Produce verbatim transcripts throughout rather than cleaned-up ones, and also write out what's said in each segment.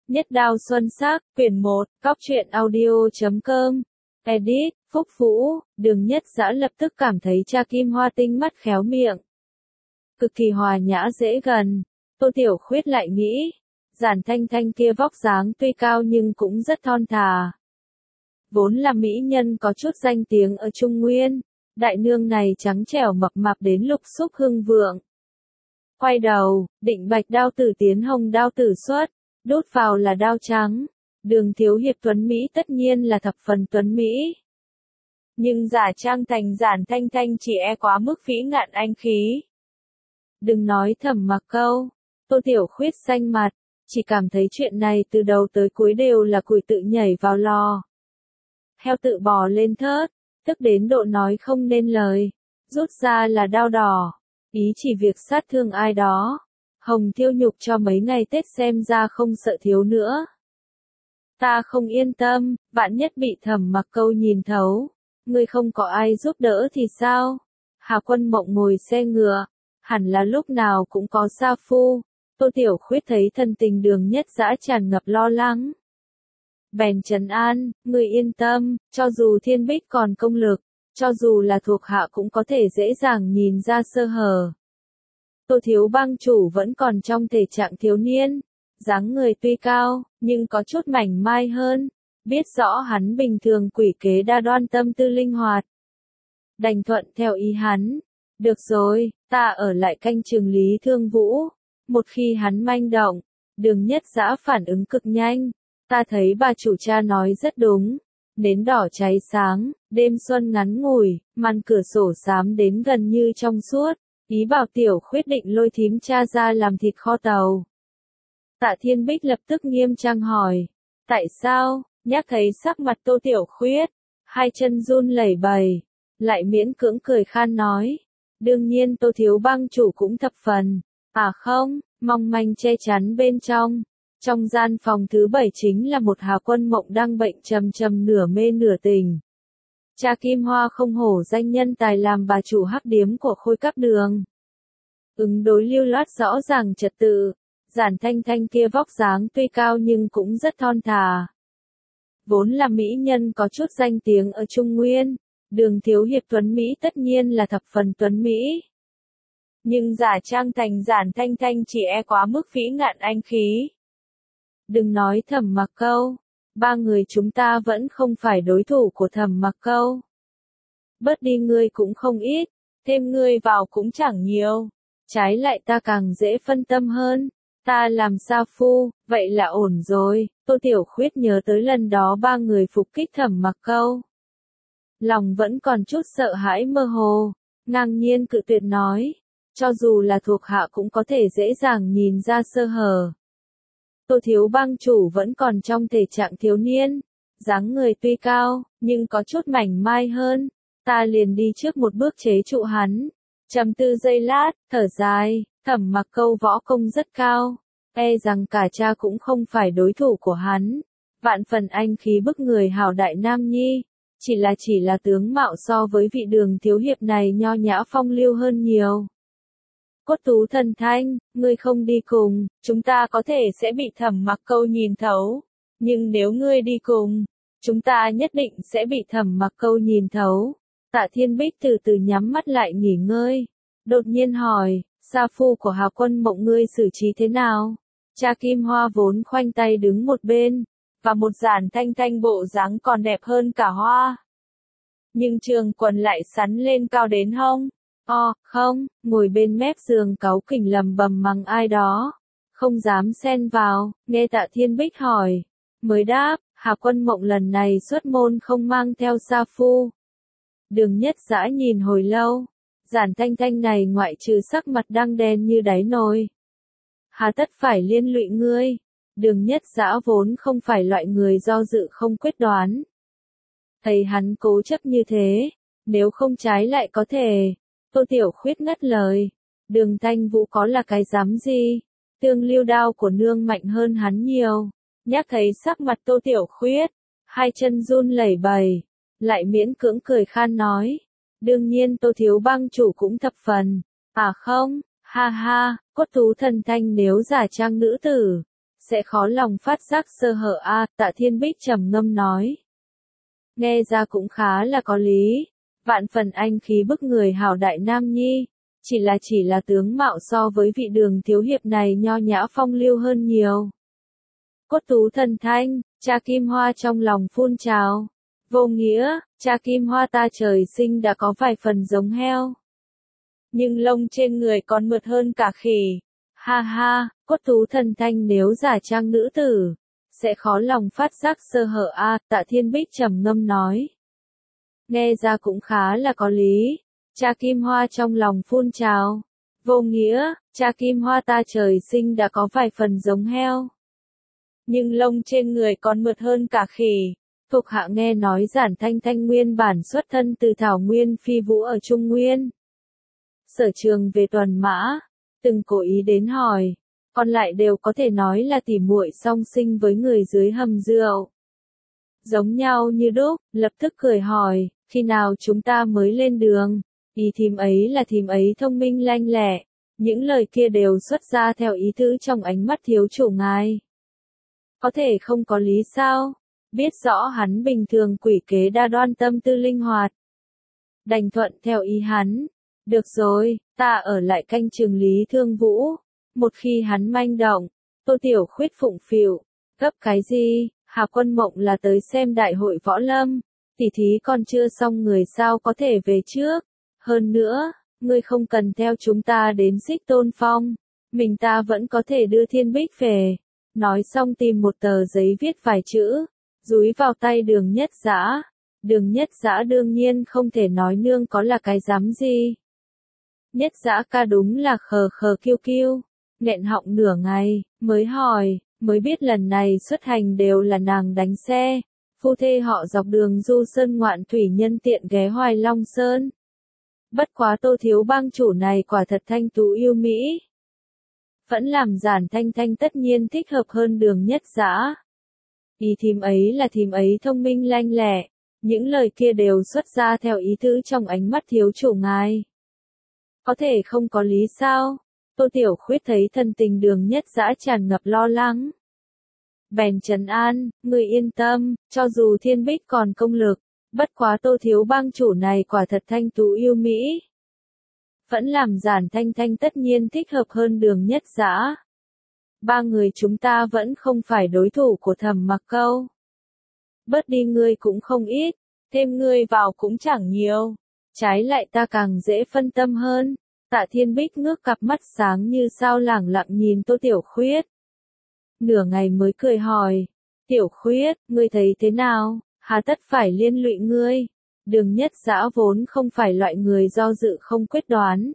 Nhất đao xuân sắc, quyển một, cóc truyện audio chấm com, edit, Phúc Vũ, Đường Nhất Dã lập tức cảm thấy cha Kim Hoa tinh mắt khéo miệng. Cực kỳ hòa nhã dễ gần, Tô Tiểu Khuyết lại nghĩ, Giản Thanh Thanh kia vóc dáng tuy cao nhưng cũng rất thon thả. Vốn là mỹ nhân có chút danh tiếng ở Trung Nguyên, đại nương này trắng trẻo mập mạp đến lục xúc hưng vượng. Quay đầu, định bạch đao tử tiến hồng đao tử xuất, đốt vào là đao trắng. Đường thiếu hiệp tuấn Mỹ tất nhiên là thập phần tuấn Mỹ. Nhưng giả trang thành Giản Thanh Thanh chỉ e quá mức phĩ ngạn anh khí. Đừng nói Thẩm Mặc Câu, Tô Tiểu Khuyết xanh mặt, chỉ cảm thấy chuyện này từ đầu tới cuối đều là củi tự nhảy vào lò. Heo tự bò lên thớt, tức đến độ nói không nên lời, rút ra là đao đỏ, ý chỉ việc sát thương ai đó. Hồng tiêu nhục cho mấy ngày Tết xem ra không sợ thiếu nữa. Ta không yên tâm, vạn nhất bị Thẩm Mặc Câu nhìn thấu, ngươi không có ai giúp đỡ thì sao? Hà Quân Mộng ngồi xe ngựa, hẳn là lúc nào cũng có sa phu. Tô Tiểu Khuyết thấy thân tình Đường Nhất Dã tràn ngập lo lắng. Bèn trấn an, ngươi yên tâm, cho dù Thiên Bích còn công lực, cho dù là thuộc hạ cũng có thể dễ dàng nhìn ra sơ hở. Tô Thiếu Bang chủ vẫn còn trong thể trạng thiếu niên, dáng người tuy cao, nhưng có chút mảnh mai hơn, biết rõ hắn bình thường quỷ kế đa đoan tâm tư linh hoạt. Đành thuận theo ý hắn, được rồi, ta ở lại canh chừng Lý Thương Vũ, một khi hắn manh động, Đường Nhất Dã phản ứng cực nhanh, ta thấy bà chủ cha nói rất đúng, nến đỏ cháy sáng, đêm xuân ngắn ngủi, màn cửa sổ xám đến gần như trong suốt. Ý bảo Tiểu Khuyết định lôi thím cha ra làm thịt kho tàu. Tạ Thiên Bích lập tức nghiêm trang hỏi, tại sao? Nhắc thấy sắc mặt Tô Tiểu Khuyết, hai chân run lẩy bẩy, lại miễn cưỡng cười khan nói, đương nhiên Tô Thiếu Bang chủ cũng thập phần, à không, mong manh che chắn bên trong. Trong gian phòng thứ bảy chính là một Hà Quân Mộng đang bệnh trầm trầm nửa mê nửa tỉnh. Cha Kim Hoa không hổ danh nhân tài làm bà chủ hắc điếm của Khôi Cáp Đường. Ứng đối lưu loát rõ ràng trật tự, Giản Thanh Thanh kia vóc dáng tuy cao nhưng cũng rất thon thả. Vốn là mỹ nhân có chút danh tiếng ở Trung Nguyên, Đường thiếu hiệp tuấn Mỹ tất nhiên là thập phần tuấn Mỹ. Nhưng giả trang thành Giản Thanh Thanh chỉ e quá mức phĩ ngạn anh khí. Đừng nói Thẩm Mặc Câu, ba người chúng ta vẫn không phải đối thủ của Thẩm Mặc Câu. Bớt đi ngươi cũng không ít, thêm ngươi vào cũng chẳng nhiều. Trái lại ta càng dễ phân tâm hơn, ta làm sa phu, vậy là ổn rồi. Tô Tiểu Khuyết nhớ tới lần đó ba người phục kích Thẩm Mặc Câu. Lòng vẫn còn chút sợ hãi mơ hồ, ngang nhiên cự tuyệt nói, cho dù là thuộc hạ cũng có thể dễ dàng nhìn ra sơ hở. Tô Thiếu Bang chủ vẫn còn trong thể trạng thiếu niên, dáng người tuy cao, nhưng có chút mảnh mai hơn, ta liền đi trước một bước chế trụ hắn. Trầm tư giây lát, thở dài, Thẩm Mặc Câu võ công rất cao, e rằng cả cha cũng không phải đối thủ của hắn. Vạn phần anh khí bức người hào đại nam nhi, chỉ là chỉ là tướng mạo so với vị Đường thiếu hiệp này nho nhã phong lưu hơn nhiều. Cốt Tú Thần Thanh, ngươi không đi cùng, chúng ta có thể sẽ bị Thẩm Mặc Câu nhìn thấu, nhưng nếu ngươi đi cùng, chúng ta nhất định sẽ bị Thẩm Mặc Câu nhìn thấu. Tạ Thiên Bích từ từ nhắm mắt lại nghỉ ngơi, đột nhiên hỏi, sa phu của Hà Quân Mộng ngươi xử trí thế nào? Cha Kim Hoa vốn khoanh tay đứng một bên, và một Giản Thanh Thanh bộ dáng còn đẹp hơn cả hoa. Nhưng trường quần lại sắn lên cao đến hông. O, không, ngồi bên mép giường cáu kỉnh lầm bầm mắng ai đó, không dám xen vào, nghe Tạ Thiên Bích hỏi, mới đáp, Hà Quân Mộng lần này xuất môn không mang theo sa phu. Đường Nhất Dã nhìn hồi lâu, Giản Thanh Thanh này ngoại trừ sắc mặt đang đen như đáy nồi, hà tất phải liên lụy ngươi. Đường Nhất Dã vốn không phải loại người do dự không quyết đoán. Thấy hắn cố chấp như thế, nếu không trái lại có thể. Tô Tiểu Khuyết ngắt lời, Đường Thanh Vũ có là cái dám gì, tương lưu đao của nương mạnh hơn hắn nhiều. Nhắc thấy sắc mặt Tô Tiểu Khuyết, hai chân run lẩy bẩy, lại miễn cưỡng cười khan nói, đương nhiên Tô Thiếu Bang chủ cũng thập phần, à không, ha ha, Cốt Tú Thần Thanh nếu giả trang nữ tử, sẽ khó lòng phát giác sơ hở a, Tạ Thiên Bích trầm ngâm nói. Nghe ra cũng khá là có lý, vạn phần anh khí bức người hảo đại nam nhi, chỉ là chỉ là tướng mạo so với vị Đường thiếu hiệp này nho nhã phong lưu hơn nhiều. Cốt tú thần thanh, cha Kim Hoa trong lòng phun trào. Vô nghĩa, cha Kim Hoa ta trời sinh đã có vài phần giống heo. Nhưng lông trên người còn mượt hơn cả khỉ. Ha ha, cốt tú thần thanh nếu giả trang nữ tử, sẽ khó lòng phát giác sơ hở a, Tạ Thiên Bích trầm ngâm nói. Nghe ra cũng khá là có lý, cha Kim Hoa trong lòng phun trào. Vô nghĩa, cha Kim Hoa ta trời sinh đã có vài phần giống heo. Nhưng lông trên người còn mượt hơn cả khỉ. Thuộc hạ nghe nói Giản Thanh Thanh nguyên bản xuất thân từ Thảo Nguyên phi vũ ở Trung Nguyên. Sở trường về tuần mã, từng cố ý đến hỏi, còn lại đều có thể nói là tỉ muội song sinh với người dưới hầm rượu. Giống nhau như đúc, lập tức cười hỏi, khi nào chúng ta mới lên đường? Ý thím ấy là thím ấy thông minh lanh lẹ, những lời kia đều xuất ra theo ý tứ trong ánh mắt thiếu chủ ngài. Có thể không có lý sao? Biết rõ hắn bình thường quỷ kế đa đoan tâm tư linh hoạt. Đành thuận theo ý hắn. Được rồi, ta ở lại canh chừng Lý Thương Vũ. Một khi hắn manh động, Tô Tiểu Khuyết phụng phịu. Gấp cái gì, Hà Quân Mộng là tới xem đại hội võ lâm. Tỷ thí còn chưa xong người sao có thể về trước. Hơn nữa, ngươi không cần theo chúng ta đến Xích Tôn Phong. Mình ta vẫn có thể đưa Thiên Bích về. Nói xong tìm một tờ giấy viết vài chữ. Dúi vào tay Đường Nhất Dã. Đường Nhất Dã đương nhiên không thể nói nương có là cái dám gì. Nhất Dã ca đúng là khờ khờ kiêu kiêu, nghẹn họng nửa ngày, mới hỏi, mới biết lần này xuất hành đều là nàng đánh xe. Phu thê họ dọc đường du sơn ngoạn thủy nhân tiện ghé Hoài Long Sơn. Bất quá Tô thiếu bang chủ này quả thật thanh tú yêu mỹ. Vẫn làm Giản Thanh Thanh tất nhiên thích hợp hơn Đường Nhất Dã. Ý thím ấy là thím ấy thông minh lanh lẹ, những lời kia đều xuất ra theo ý tứ trong ánh mắt thiếu chủ ngài. Có thể không có lý sao? Tô Tiểu Khuyết thấy thân tình Đường Nhất Dã tràn ngập lo lắng. Bèn trấn an, người yên tâm, cho dù Thiên Bích còn công lực, bất quá Tô thiếu bang chủ này quả thật thanh tú yêu mỹ. Vẫn làm Giản Thanh Thanh tất nhiên thích hợp hơn Đường Nhất Dã. Ba người chúng ta vẫn không phải đối thủ của Thẩm Mặc Câu. Bớt đi ngươi cũng không ít, thêm ngươi vào cũng chẳng nhiều. Trái lại ta càng dễ phân tâm hơn. Tạ Thiên Bích ngước cặp mắt sáng như sao lẳng lặng nhìn Tô Tiểu Khuyết. Nửa ngày mới cười hỏi, Tiểu Khuyết, ngươi thấy thế nào, hà tất phải liên lụy ngươi. Đường Nhất Dã vốn không phải loại người do dự không quyết đoán.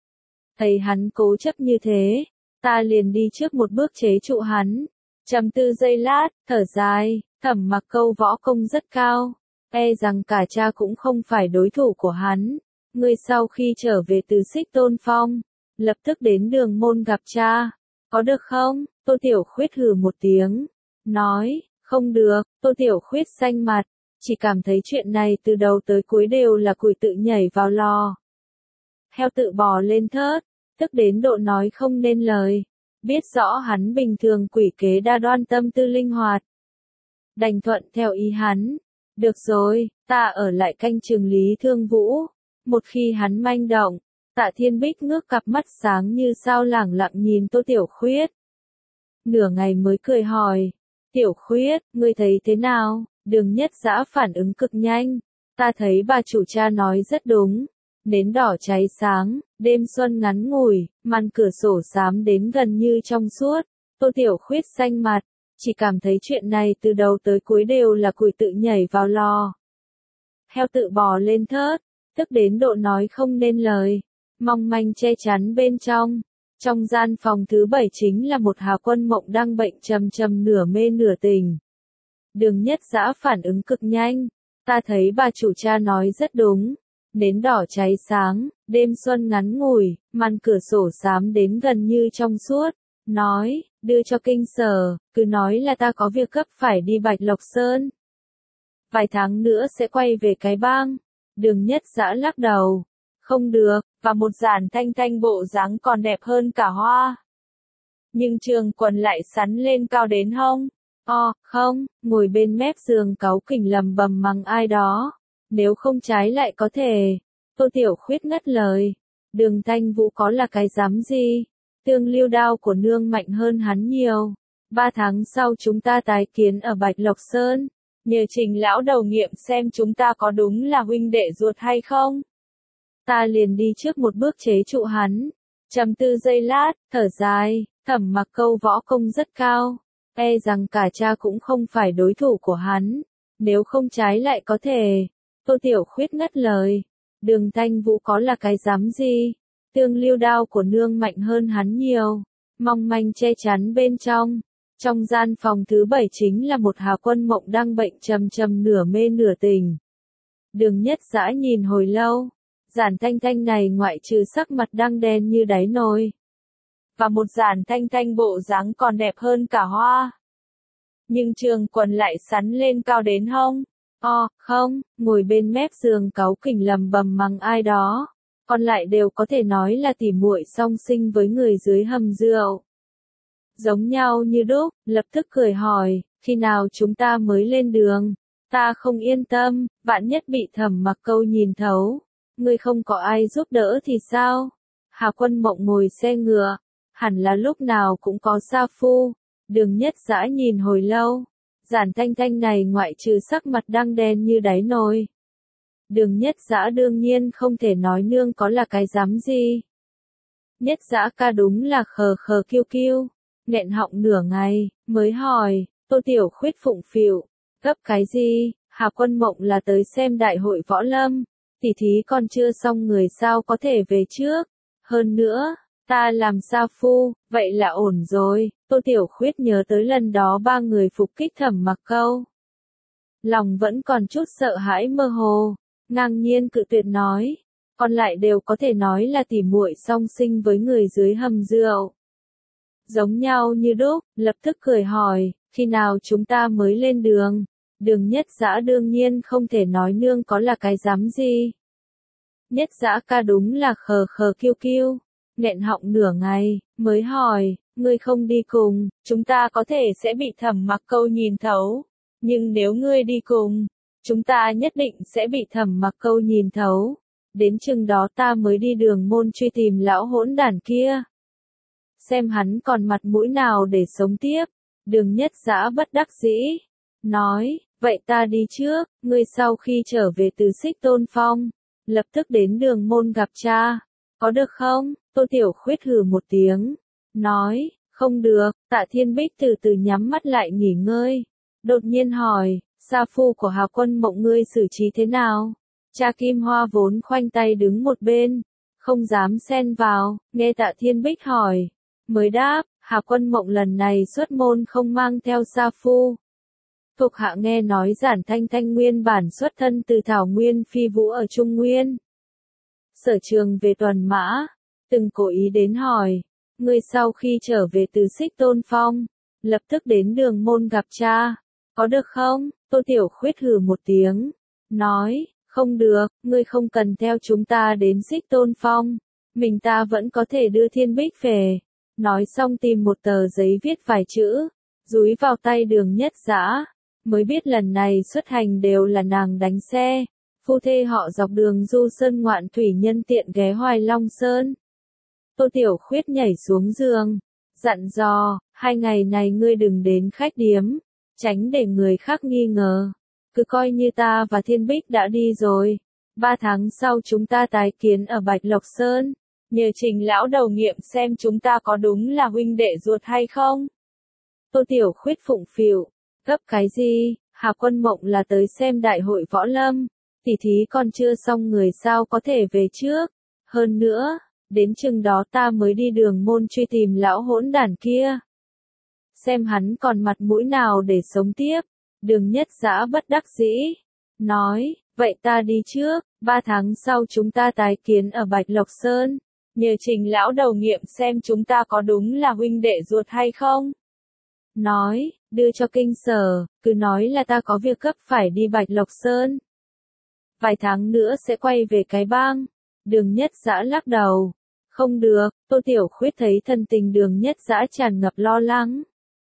Thấy hắn cố chấp như thế, ta liền đi trước một bước chế trụ hắn. Trầm tư giây lát, thở dài, Thẩm Mặc Câu võ công rất cao, e rằng cả cha cũng không phải đối thủ của hắn. Ngươi sau khi trở về từ Xích Tôn Phong, lập tức đến Đường Môn gặp cha, có được không? Tô Tiểu Khuyết hừ một tiếng, nói, không được. Tô Tiểu Khuyết xanh mặt, chỉ cảm thấy chuyện này từ đầu tới cuối đều là củi tự nhảy vào lò. Heo tự bò lên thớt, tức đến độ nói không nên lời, biết rõ hắn bình thường quỷ kế đa đoan tâm tư linh hoạt. Đành thuận theo ý hắn, được rồi, ta ở lại canh chừng Lý Thương Vũ, một khi hắn manh động. Tạ Thiên Bích ngước cặp mắt sáng như sao lẳng lặng nhìn Tô Tiểu Khuyết. Nửa ngày mới cười hỏi, Tiểu Khuyết, ngươi thấy thế nào? Đường Nhất Dã phản ứng cực nhanh, ta thấy bà chủ cha nói rất đúng. Nến đỏ cháy sáng, đêm xuân ngắn ngủi, màn cửa sổ xám đến gần như trong suốt. Tô Tiểu Khuyết xanh mặt, chỉ cảm thấy chuyện này từ đầu tới cuối đều là củi tự nhảy vào lò. Heo tự bò lên thớt, tức đến độ nói không nên lời, mong manh che chắn bên trong. Trong gian phòng thứ bảy chính là một Hà Quân Mộng đang bệnh trầm trầm nửa mê nửa tỉnh. Đường Nhất Dã phản ứng cực nhanh, ta thấy bà chủ cha nói rất đúng. Nến đỏ cháy sáng, đêm xuân ngắn ngủi, màn cửa sổ xám đến gần như trong suốt. Nói, đưa cho kinh sở, cứ nói là ta có việc gấp phải đi Bạch Lộc Sơn. Vài tháng nữa sẽ quay về cái bang. Đường Nhất Dã lắc đầu. Không được, và một Giản Thanh Thanh bộ dáng còn đẹp hơn cả hoa. Nhưng Trương Quần lại sắn lên cao đến hông. O, không, ngồi bên mép giường cáu kỉnh lầm bầm mắng ai đó. Nếu không trái lại có thể. Tô Tiểu Khuyết ngắt lời. Đường Thanh Vũ có là cái dám gì? Tương lưu đao của nương mạnh hơn hắn nhiều. Ba tháng sau chúng ta tái kiến ở Bạch Lộc Sơn. Nhờ Trình lão đầu nghiệm xem chúng ta có đúng là huynh đệ ruột hay không. Ta liền đi trước một bước chế trụ hắn. Trầm tư giây lát, thở dài, Thẩm Mặc Câu võ công rất cao. E rằng cả cha cũng không phải đối thủ của hắn. Nếu không trái lại có thể. Tô Tiểu Khuyết ngắt lời. Đường Thanh Vũ có là cái dám gì? Tương lưu đao của nương mạnh hơn hắn nhiều. Mong manh che chắn bên trong. Trong gian phòng thứ bảy chính là một Hà Quân Mộng đang bệnh trầm trầm nửa mê nửa tỉnh. Đường Nhất Dã nhìn hồi lâu. Giản Thanh Thanh này ngoại trừ sắc mặt đang đen như đáy nồi. Và một Giản Thanh Thanh bộ dáng còn đẹp hơn cả hoa. Nhưng Trương Quần lại sắn lên cao đến hông. O, không, ngồi bên mép giường cáu kỉnh lầm bầm mắng ai đó. Còn lại đều có thể nói là tỉ muội song sinh với người dưới hầm rượu. Giống nhau như đúc, lập tức cười hỏi, khi nào chúng ta mới lên đường? Ta không yên tâm, vạn nhất bị Thẩm Mặc Câu nhìn thấu. Ngươi không có ai giúp đỡ thì sao? Hà Quân Mộng ngồi xe ngựa, hẳn là lúc nào cũng có sa phu. Đường Nhất Dã nhìn hồi lâu. Giản Thanh Thanh này ngoại trừ sắc mặt đang đen như đáy nồi. Đường Nhất Dã đương nhiên không thể nói nương có là cái dám gì. Nhất Dã ca đúng là khờ khờ kiêu kiêu. Nghẹn họng nửa ngày, mới hỏi, Tô Tiểu Khuyết phụng phịu, gấp cái gì? Hà Quân Mộng là tới xem đại hội võ lâm. Tỉ thí còn chưa xong người sao có thể về trước. Hơn nữa, ta làm sa phu, vậy là ổn rồi. Tô Tiểu Khuyết nhớ tới lần đó ba người phục kích Thẩm Mặc Câu. Lòng vẫn còn chút sợ hãi mơ hồ, ngang nhiên cự tuyệt nói. Còn lại đều có thể nói là tỉ muội song sinh với người dưới hầm rượu. Giống nhau như đúc, lập tức cười hỏi, khi nào chúng ta mới lên đường? Đường Nhất Dã đương nhiên không thể nói nương có là cái dám gì. Nhất Dã ca đúng là khờ khờ kiêu kiêu. Nghẹn họng nửa ngày, mới hỏi, ngươi không đi cùng, chúng ta có thể sẽ bị Thẩm Mặc Câu nhìn thấu. Nhưng nếu ngươi đi cùng, chúng ta nhất định sẽ bị Thẩm Mặc Câu nhìn thấu. Đến chừng đó ta mới đi đường môn truy tìm lão hỗn đản kia. Xem hắn còn mặt mũi nào để sống tiếp. Đường Nhất Dã bất đắc dĩ. Nói, vậy ta đi trước, ngươi sau khi trở về từ Xích Tôn Phong. Lập tức đến đường môn gặp cha. Có được không? Tô Tiểu Khuyết hừ một tiếng. Nói, không được. Tạ Thiên Bích từ từ nhắm mắt lại nghỉ ngơi. Đột nhiên hỏi, sa phu của Hà Quân Mộng ngươi xử trí thế nào? Cha Kim Hoa vốn khoanh tay đứng một bên. Không dám xen vào, nghe Tạ Thiên Bích hỏi. Mới đáp, Hà Quân Mộng lần này xuất môn không mang theo sa phu. Thuộc hạ nghe nói Giản Thanh Thanh nguyên bản xuất thân từ Thảo Nguyên Phi Vũ ở Trung Nguyên. Sở Trường về tuần mã, từng cố ý đến hỏi, ngươi sau khi trở về từ Xích Tôn Phong, lập tức đến đường môn gặp cha, có được không? Tô Tiểu Khuyết hừ một tiếng, nói, không được, ngươi không cần theo chúng ta đến Xích Tôn Phong, mình ta vẫn có thể đưa Thiên Bích về. Nói xong tìm một tờ giấy viết vài chữ, dúi vào tay Đường Nhất Dã, mới biết lần này xuất hành đều là nàng đánh xe. Phu thê họ dọc đường du sơn ngoạn thủy nhân tiện ghé Hoài Long Sơn. Tô Tiểu Khuyết nhảy xuống giường, dặn dò, hai ngày này ngươi đừng đến khách điếm, tránh để người khác nghi ngờ. Cứ coi như ta và Thiên Bích đã đi rồi. Ba tháng sau chúng ta tái kiến ở Bạch Lộc Sơn. Nhờ Trình lão đầu nghiệm xem chúng ta có đúng là huynh đệ ruột hay không. Tô Tiểu Khuyết phụng phịu, gấp cái gì? Hà Quân Mộng là tới xem đại hội võ lâm. Tỉ thí còn chưa xong người sao có thể về trước. Hơn nữa, đến chừng đó ta mới đi đường môn truy tìm lão hỗn đản kia. Xem hắn còn mặt mũi nào để sống tiếp. Đường Nhất Dã bất đắc dĩ. Nói, vậy ta đi trước, ba tháng sau chúng ta tái kiến ở Bạch Lộc Sơn. Nhờ Trình lão đầu nghiệm xem chúng ta có đúng là huynh đệ ruột hay không. Nói, đưa cho kinh sở, cứ nói là ta có việc gấp phải đi Bạch Lộc Sơn. Vài tháng nữa sẽ quay về cái bang. Đường Nhất Dã lắc đầu. Không được, Tô Tiểu Khuyết thấy thân tình Đường Nhất Dã tràn ngập lo lắng.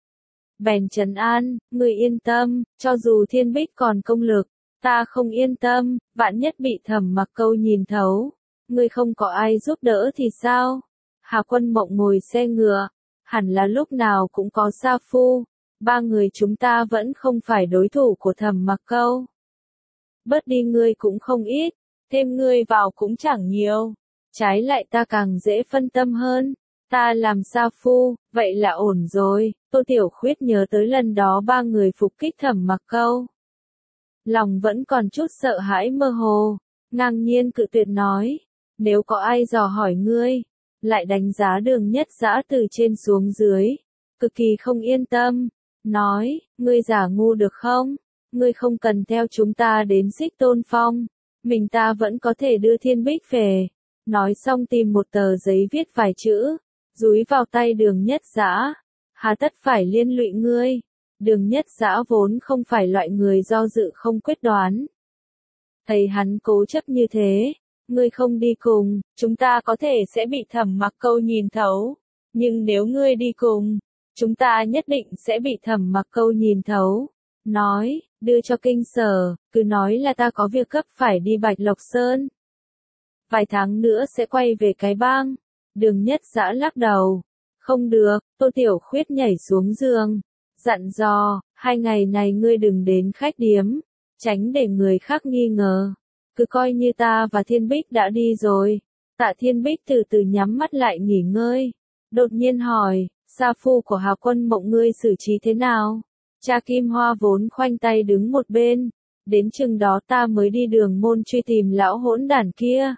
Bèn trấn an, ngươi yên tâm, cho dù Thiên Bích còn công lực, ta không yên tâm, vạn nhất bị Thẩm Mặc Câu nhìn thấu, ngươi không có ai giúp đỡ thì sao? Hà Quân Mộng ngồi xe ngựa, hẳn là lúc nào cũng có sa phu, ba người chúng ta vẫn không phải đối thủ của Thẩm Mặc Câu. Bớt đi ngươi cũng không ít, thêm ngươi vào cũng chẳng nhiều, trái lại ta càng dễ phân tâm hơn. Ta làm sa phu, vậy là ổn rồi. Tô Tiểu Khuyết nhớ tới lần đó ba người phục kích Thẩm Mặc Câu. Lòng vẫn còn chút sợ hãi mơ hồ, ngang nhiên cự tuyệt nói, nếu có ai dò hỏi ngươi, lại đánh giá Đường Nhất Dã từ trên xuống dưới, cực kỳ không yên tâm, nói, ngươi giả ngu được không? Ngươi không cần theo chúng ta đến Xích Tôn Phong, mình ta vẫn có thể đưa Thiên Bích về. Nói xong tìm một tờ giấy viết vài chữ, dúi vào tay Đường Nhất Dã, hà tất phải liên lụy ngươi. Đường Nhất Dã vốn không phải loại người do dự không quyết đoán. Thấy hắn cố chấp như thế, ngươi không đi cùng, chúng ta có thể sẽ bị Thẩm Mặc Câu nhìn thấu. Nhưng nếu ngươi đi cùng, chúng ta nhất định sẽ bị Thẩm Mặc Câu nhìn thấu. Nói, đưa cho Kinh Sở, cứ nói là ta có việc gấp phải đi Bạch Lộc Sơn. Vài tháng nữa sẽ quay về cái bang. Đường Nhất Dã lắc đầu. Không được, Tô Tiểu Khuyết nhảy xuống giường. Dặn dò, hai ngày này ngươi đừng đến khách điếm, tránh để người khác nghi ngờ. Cứ coi như ta và Thiên Bích đã đi rồi. Tạ Thiên Bích từ từ nhắm mắt lại nghỉ ngơi. Đột nhiên hỏi, sa phu của Hà Quân Mộng ngươi xử trí thế nào? Cha Kim Hoa vốn khoanh tay đứng một bên. Đến chừng đó ta mới đi Đường Môn truy tìm lão hỗn đản kia.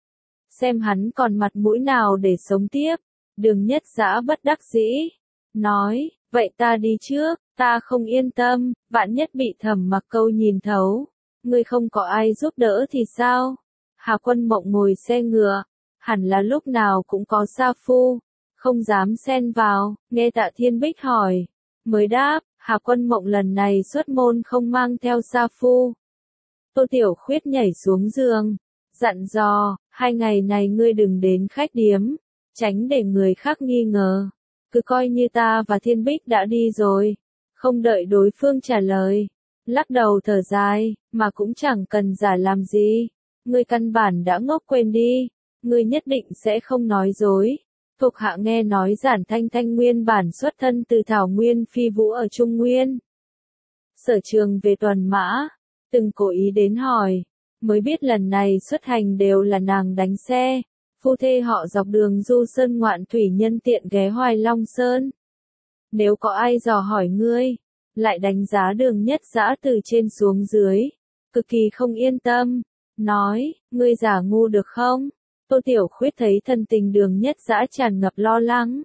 Xem hắn còn mặt mũi nào để sống tiếp. Đường Nhất Dã bất đắc dĩ. Nói, vậy ta đi trước, ta không yên tâm, vạn nhất bị Thẩm Mặc Câu nhìn thấu. Ngươi không có ai giúp đỡ thì sao? Hà Quân Mộng ngồi xe ngựa, hẳn là lúc nào cũng có sa phu, không dám xen vào, nghe Tạ Thiên Bích hỏi. Mới đáp, Hà Quân Mộng lần này xuất môn không mang theo sa phu. Tô Tiểu Khuyết nhảy xuống giường, dặn dò, hai ngày này ngươi đừng đến khách điếm, tránh để người khác nghi ngờ. Cứ coi như ta và Thiên Bích đã đi rồi. Không đợi đối phương trả lời, lắc đầu thở dài, mà cũng chẳng cần giả làm gì. Ngươi căn bản đã ngốc quên đi, ngươi nhất định sẽ không nói dối. Thuộc hạ nghe nói Giản Thanh Thanh nguyên bản xuất thân từ Thảo Nguyên Phi Vũ ở Trung Nguyên. Sở Trường về tuần mã, từng cố ý đến hỏi, mới biết lần này xuất hành đều là nàng đánh xe. Phu thê họ dọc đường du sơn ngoạn thủy nhân tiện ghé Hoài Long Sơn. Nếu có ai dò hỏi ngươi, lại đánh giá Đường Nhất Dã từ trên xuống dưới, cực kỳ không yên tâm, nói, ngươi giả ngu được không? Tô Tiểu Khuyết thấy thân tình Đường Nhất Dã tràn ngập lo lắng.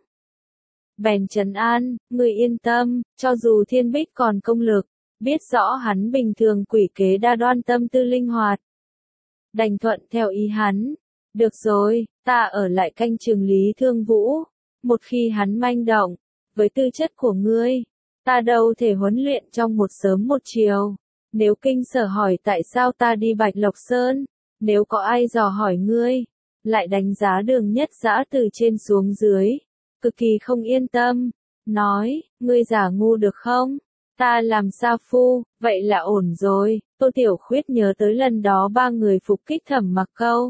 Bèn trấn an, ngươi yên tâm, cho dù Thiên Bích còn công lực, biết rõ hắn bình thường quỷ kế đa đoan tâm tư linh hoạt. Đành thuận theo ý hắn. Được rồi, ta ở lại canh chừng Lý Thương Vũ. Một khi hắn manh động, với tư chất của ngươi, ta đâu thể huấn luyện trong một sớm một chiều. Nếu Kinh Sở hỏi tại sao ta đi Bạch Lộc Sơn, nếu có ai dò hỏi ngươi, lại đánh giá Đường Nhất Dã từ trên xuống dưới, cực kỳ không yên tâm, nói, ngươi giả ngu được không? Ta làm sa phu, vậy là ổn rồi. Tô Tiểu Khuyết nhớ tới lần đó ba người phục kích Thẩm Mặc Câu.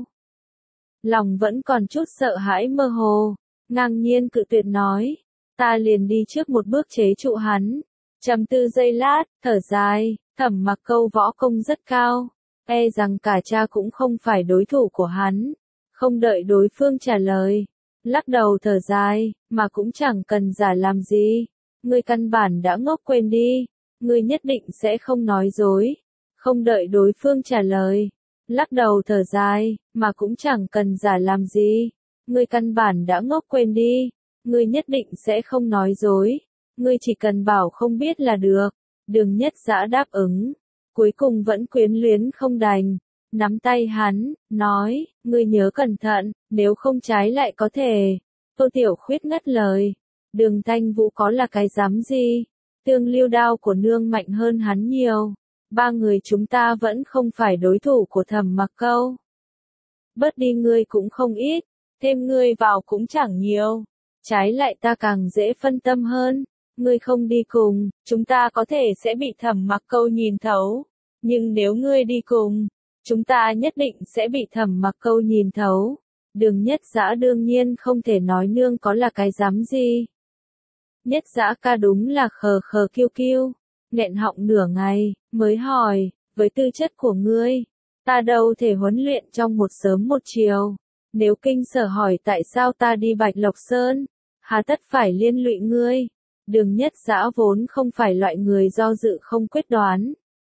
Lòng vẫn còn chút sợ hãi mơ hồ, ngang nhiên cự tuyệt nói, ta liền đi trước một bước chế trụ hắn. Trầm tư giây lát, thở dài, Thẩm Mặc Câu võ công rất cao, e rằng cả cha cũng không phải đối thủ của hắn. Không đợi đối phương trả lời, lắc đầu thở dài, mà cũng chẳng cần giả làm gì. Ngươi căn bản đã ngốc quên đi, ngươi nhất định sẽ không nói dối. Không đợi đối phương trả lời, lắc đầu thở dài, mà cũng chẳng cần giả làm gì. Ngươi căn bản đã ngốc quên đi, ngươi nhất định sẽ không nói dối. Ngươi chỉ cần bảo không biết là được. Đường Nhất Dã đáp ứng, cuối cùng vẫn quyến luyến không đành. Nắm tay hắn, nói, ngươi nhớ cẩn thận, nếu không trái lại có thể. Tô Tiểu Khuyết ngắt lời, Đường Thanh Vũ có là cái dám gì, Tương Lưu đao của nương mạnh hơn hắn nhiều, ba người chúng ta vẫn không phải đối thủ của Thẩm Mặc Câu. Bớt đi ngươi cũng không ít, thêm ngươi vào cũng chẳng nhiều. Trái lại ta càng dễ phân tâm hơn. Ngươi không đi cùng, chúng ta có thể sẽ bị Thẩm Mặc Câu nhìn thấu. Nhưng nếu ngươi đi cùng, chúng ta nhất định sẽ bị Thẩm Mặc Câu nhìn thấu. Đường Nhất Dã đương nhiên không thể nói nương có là cái dám gì. Nhất Dã ca đúng là khờ khờ kiêu kiêu, nghẹn họng nửa ngày, mới hỏi, với tư chất của ngươi, ta đâu thể huấn luyện trong một sớm một chiều. Nếu kinh sở hỏi tại sao ta đi Bạch Lộc Sơn, hà tất phải liên lụy ngươi. Đường Nhất Dã vốn không phải loại người do dự không quyết đoán.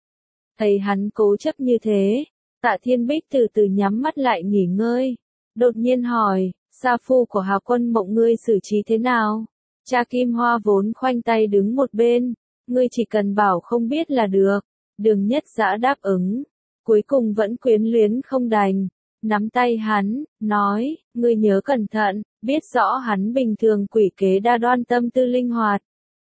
Thấy hắn cố chấp như thế, Tạ Thiên Bích từ từ nhắm mắt lại nghỉ ngơi. Đột nhiên hỏi, sa phu của Hà Quân Mộng ngươi xử trí thế nào? Cha Kim Hoa vốn khoanh tay đứng một bên, ngươi chỉ cần bảo không biết là được. Đường Nhất Dã đáp ứng, cuối cùng vẫn quyến luyến không đành, nắm tay hắn, nói, ngươi nhớ cẩn thận, biết rõ hắn bình thường quỷ kế đa đoan tâm tư linh hoạt.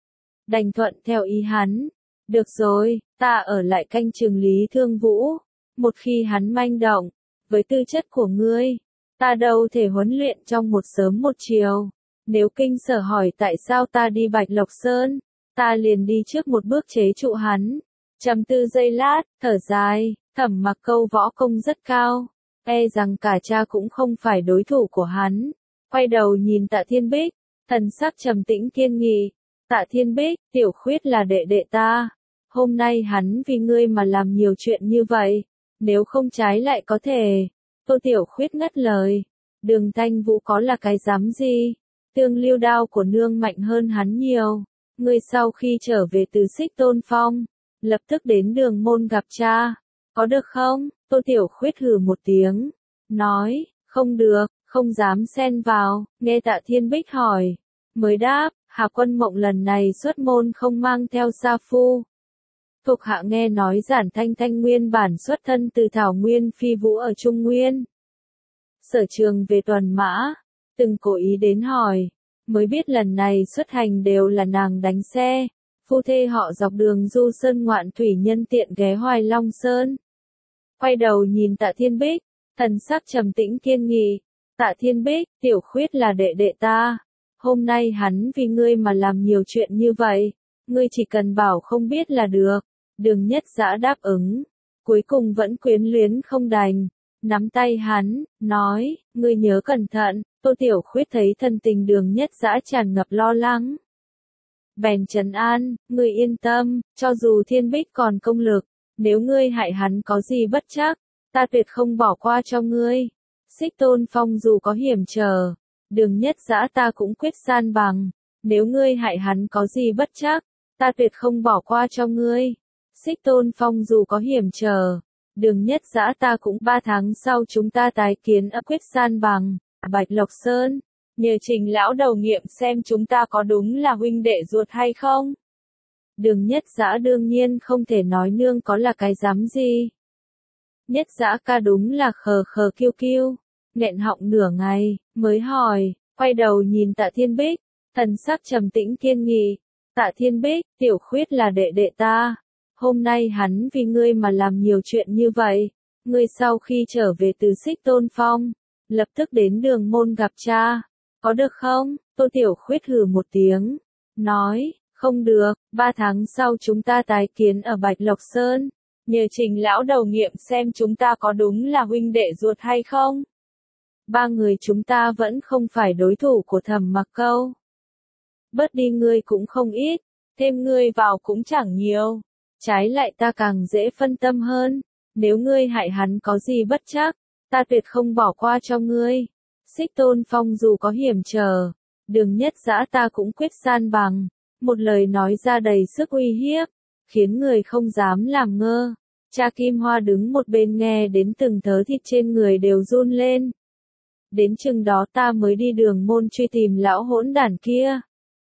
Đành thuận theo ý hắn, được rồi, ta ở lại canh chừng Lý Thương Vũ, một khi hắn manh động, với tư chất của ngươi, ta đâu thể huấn luyện trong một sớm một chiều. Nếu kinh sở hỏi tại sao ta đi Bạch Lộc Sơn, ta liền đi trước một bước chế trụ hắn. Trầm tư giây lát, thở dài, Thẩm Mặc Câu võ công rất cao, e rằng cả cha cũng không phải đối thủ của hắn. Quay đầu nhìn Tạ Thiên Bích, thần sắc trầm tĩnh kiên nghị. Tạ Thiên Bích, Tiểu Khuyết là đệ đệ ta. Hôm nay hắn vì ngươi mà làm nhiều chuyện như vậy. Nếu không trái lại có thể. Tô Tiểu Khuyết ngắt lời. Đường Thanh Vũ có là cái dám gì? Tương lưu đao của nương mạnh hơn hắn nhiều. Ngươi sau khi trở về từ Xích Tôn Phong, lập tức đến Đường Môn gặp cha. Có được không? Tô Tiểu Khuyết hừ một tiếng. Nói, không được, không dám xen vào. Nghe Tạ Thiên Bích hỏi. Mới đáp, Hà Quân Mộng lần này xuất môn không mang theo sa phu. Thuộc hạ nghe nói Giản Thanh Thanh nguyên bản xuất thân từ Thảo Nguyên Phi Vũ ở Trung Nguyên. Sở Trường về tuần mã, từng cố ý đến hỏi, mới biết lần này xuất hành đều là nàng đánh xe. Phu thê họ dọc đường du sơn ngoạn thủy nhân tiện ghé Hoài Long Sơn. Quay đầu nhìn Tạ Thiên Bích, thần sắc trầm tĩnh kiên nghị. Tạ Thiên Bích, Tiểu Khuyết là đệ đệ ta. Hôm nay hắn vì ngươi mà làm nhiều chuyện như vậy, ngươi chỉ cần bảo không biết là được. Đường Nhất Dã đáp ứng, cuối cùng vẫn quyến luyến không đành, nắm tay hắn, nói, ngươi nhớ cẩn thận. Tô Tiểu Khuyết thấy thân tình Đường Nhất Dã tràn ngập lo lắng, bèn trấn an, ngươi yên tâm, cho dù Thiên Bích còn công lực, nếu ngươi hại hắn có gì bất trắc, ta tuyệt không bỏ qua cho ngươi. Xích Tôn Phong dù có hiểm trở, Đường Nhất Dã ta cũng quyết san bằng. Nếu ngươi hại hắn có gì bất trắc, ta tuyệt không bỏ qua cho ngươi. Xích Tôn Phong dù có hiểm trở, Đường Nhất Dã ta cũng ba tháng sau chúng ta tái kiến ở quyết san bằng. Bạch Lộc Sơn, nhờ Trình lão đầu nghiệm xem chúng ta có đúng là huynh đệ ruột hay không. Đường Nhất Dã đương nhiên không thể nói nương có là cái dám gì. Nhất Dã ca đúng là khờ khờ kiêu kiêu, nghẹn họng nửa ngày, mới hỏi, quay đầu nhìn Tạ Thiên Bích, thần sắc trầm tĩnh kiên nghị. Tạ Thiên Bích, Tiểu Khuyết là đệ đệ ta. Hôm nay hắn vì ngươi mà làm nhiều chuyện như vậy. Ngươi sau khi trở về từ Xích Tôn Phong, lập tức đến Đường Môn gặp cha. Có được không? Tô Tiểu Khuyết hừ một tiếng. Nói, không được, ba tháng sau chúng ta tái kiến ở Bạch Lộc Sơn. Nhờ Trình lão đầu nghiệm xem chúng ta có đúng là huynh đệ ruột hay không. Ba người chúng ta vẫn không phải đối thủ của Thẩm Mặc Câu. Bớt đi ngươi cũng không ít, thêm ngươi vào cũng chẳng nhiều. Trái lại ta càng dễ phân tâm hơn. Nếu ngươi hại hắn có gì bất trắc, ta tuyệt không bỏ qua cho ngươi. Xích Tôn Phong dù có hiểm trở, Đường Nhất Dã ta cũng quyết san bằng. Một lời nói ra đầy sức uy hiếp, khiến người không dám làm ngơ. Cha Kim Hoa đứng một bên nghe đến từng thớ thịt trên người đều run lên. Đến chừng đó ta mới đi Đường Môn truy tìm lão hỗn đản kia.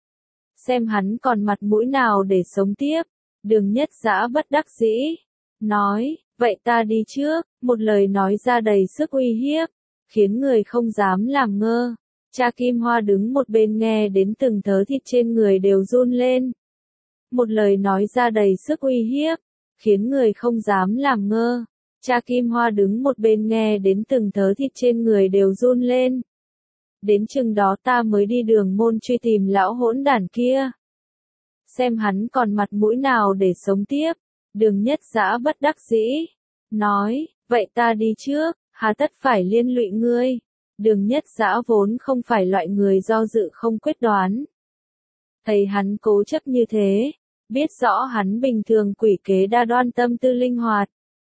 Xem hắn còn mặt mũi nào để sống tiếp. Đường Nhất Dã bất đắc dĩ, nói, vậy ta đi trước. Một lời nói ra đầy sức uy hiếp, khiến người không dám làm ngơ. Cha Kim Hoa đứng một bên nghe đến từng thớ thịt trên người đều run lên. Một lời nói ra đầy sức uy hiếp, khiến người không dám làm ngơ. Cha Kim Hoa đứng một bên nghe đến từng thớ thịt trên người đều run lên. đến chừng đó ta mới đi đường môn truy tìm lão hỗn đản kia. Xem hắn còn mặt mũi nào để sống tiếp. Đường Nhất Dã bất đắc dĩ, nói, vậy ta đi trước, hà tất phải liên lụy ngươi. Đường Nhất Dã vốn không phải loại người do dự không quyết đoán. Thấy hắn cố chấp như thế, biết rõ hắn bình thường quỷ kế đa đoan tâm tư linh hoạt.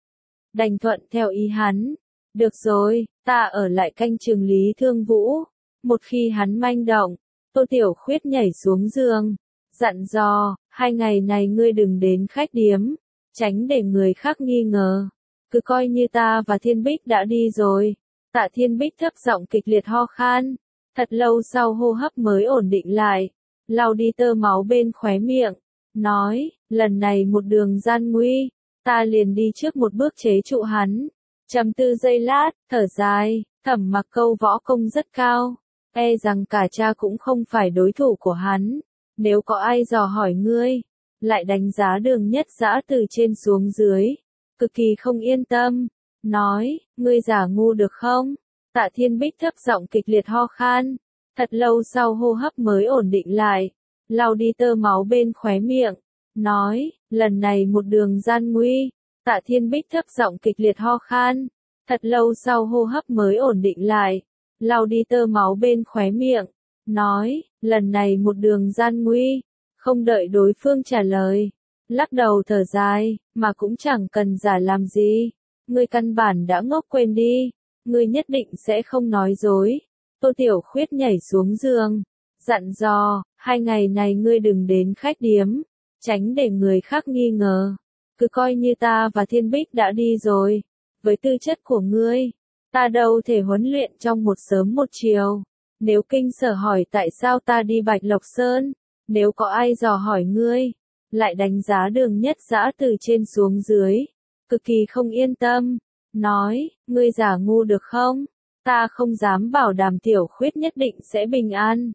Đành thuận theo ý hắn. Được rồi, ta ở lại canh chừng Lý Thương Vũ. Một khi hắn manh động, Tô Tiểu Khuyết nhảy xuống giường, dặn dò, hai ngày này ngươi đừng đến khách điếm, tránh để người khác nghi ngờ. Cứ coi như ta và Thiên Bích đã đi rồi. Tạ Thiên Bích thấp giọng kịch liệt ho khan, thật lâu sau hô hấp mới ổn định lại, lau đi tơ máu bên khóe miệng, nói, lần này một đường gian nguy, ta liền đi trước một bước chế trụ hắn. Trầm tư giây lát, thở dài, Thẩm Mặc Câu võ công rất cao, e rằng cả cha cũng không phải đối thủ của hắn. Nếu có ai dò hỏi ngươi, lại đánh giá Đường Nhất Dã từ trên xuống dưới, cực kỳ không yên tâm, nói, ngươi giả ngu được không? Tạ Thiên Bích thấp giọng kịch liệt ho khan, thật lâu sau hô hấp mới ổn định lại, lau đi tơ máu bên khóe miệng, nói, lần này một đường gian nguy. Tạ Thiên Bích thấp giọng kịch liệt ho khan, thật lâu sau hô hấp mới ổn định lại, lau đi tơ máu bên khóe miệng, nói, lần này một đường gian nguy. Không đợi đối phương trả lời, lắc đầu thở dài, mà cũng chẳng cần giả làm gì. Ngươi căn bản đã ngốc quên đi, ngươi nhất định sẽ không nói dối. Tô Tiểu Khuyết nhảy xuống giường, dặn dò, hai ngày này ngươi đừng đến khách điếm, tránh để người khác nghi ngờ. Cứ coi như ta và Thiên Bích đã đi rồi. Với tư chất của ngươi, ta đâu thể huấn luyện trong một sớm một chiều. Nếu kinh sở hỏi tại sao ta đi Bạch Lộc Sơn, nếu có ai dò hỏi ngươi, lại đánh giá Đường Nhất Dã từ trên xuống dưới, cực kỳ không yên tâm, nói, ngươi giả ngu được không? Ta không dám bảo đảm Tiểu Khuyết nhất định sẽ bình an.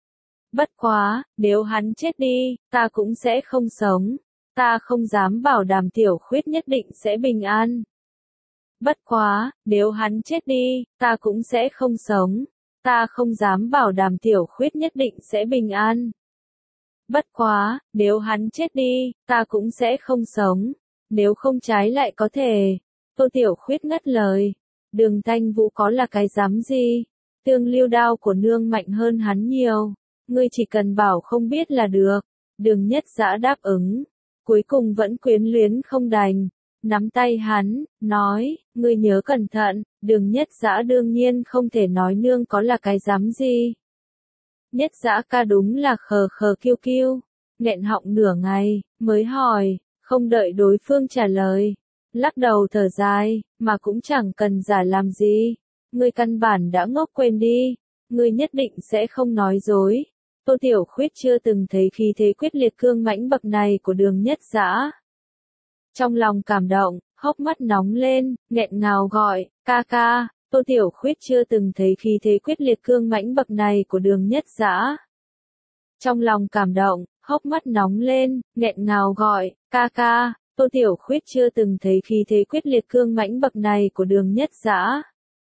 Bất quá, nếu hắn chết đi, ta cũng sẽ không sống. Ta không dám bảo đảm Tiểu Khuyết nhất định sẽ bình an. Bất quá, nếu hắn chết đi, ta cũng sẽ không sống. Ta không dám bảo đảm Tiểu Khuyết nhất định sẽ bình an. Bất quá, nếu hắn chết đi, ta cũng sẽ không sống. Nếu không trái lại có thể. Tô Tiểu Khuyết ngắt lời. Đường Thanh Vũ có là cái dám gì? Tương Lưu đao của nương mạnh hơn hắn nhiều. Ngươi chỉ cần bảo không biết là được. Đường Nhất Dã đáp ứng. Cuối cùng vẫn quyến luyến không đành. Nắm tay hắn, nói, ngươi nhớ cẩn thận. Đường Nhất Dã đương nhiên không thể nói nương có là cái dám gì. Nhất Dã ca đúng là khờ khờ kiêu kiêu. Nghẹn họng nửa ngày, mới hỏi, không đợi đối phương trả lời. Lắc đầu thở dài, mà cũng chẳng cần giả làm gì. Ngươi căn bản đã ngốc quên đi. Ngươi nhất định sẽ không nói dối. Tô Tiểu Khuyết chưa từng thấy khí thế quyết liệt cương mãnh bậc này của Đường Nhất Dã. Trong lòng cảm động, hốc mắt nóng lên, nghẹn ngào gọi, ca ca. Tô Tiểu Khuyết chưa từng thấy khí thế quyết liệt cương mãnh bậc này của Đường Nhất Dã. Trong lòng cảm động, hốc mắt nóng lên, nghẹn ngào gọi, ca ca. Tô Tiểu Khuyết chưa từng thấy khí thế quyết liệt cương mãnh bậc này của Đường Nhất Dã.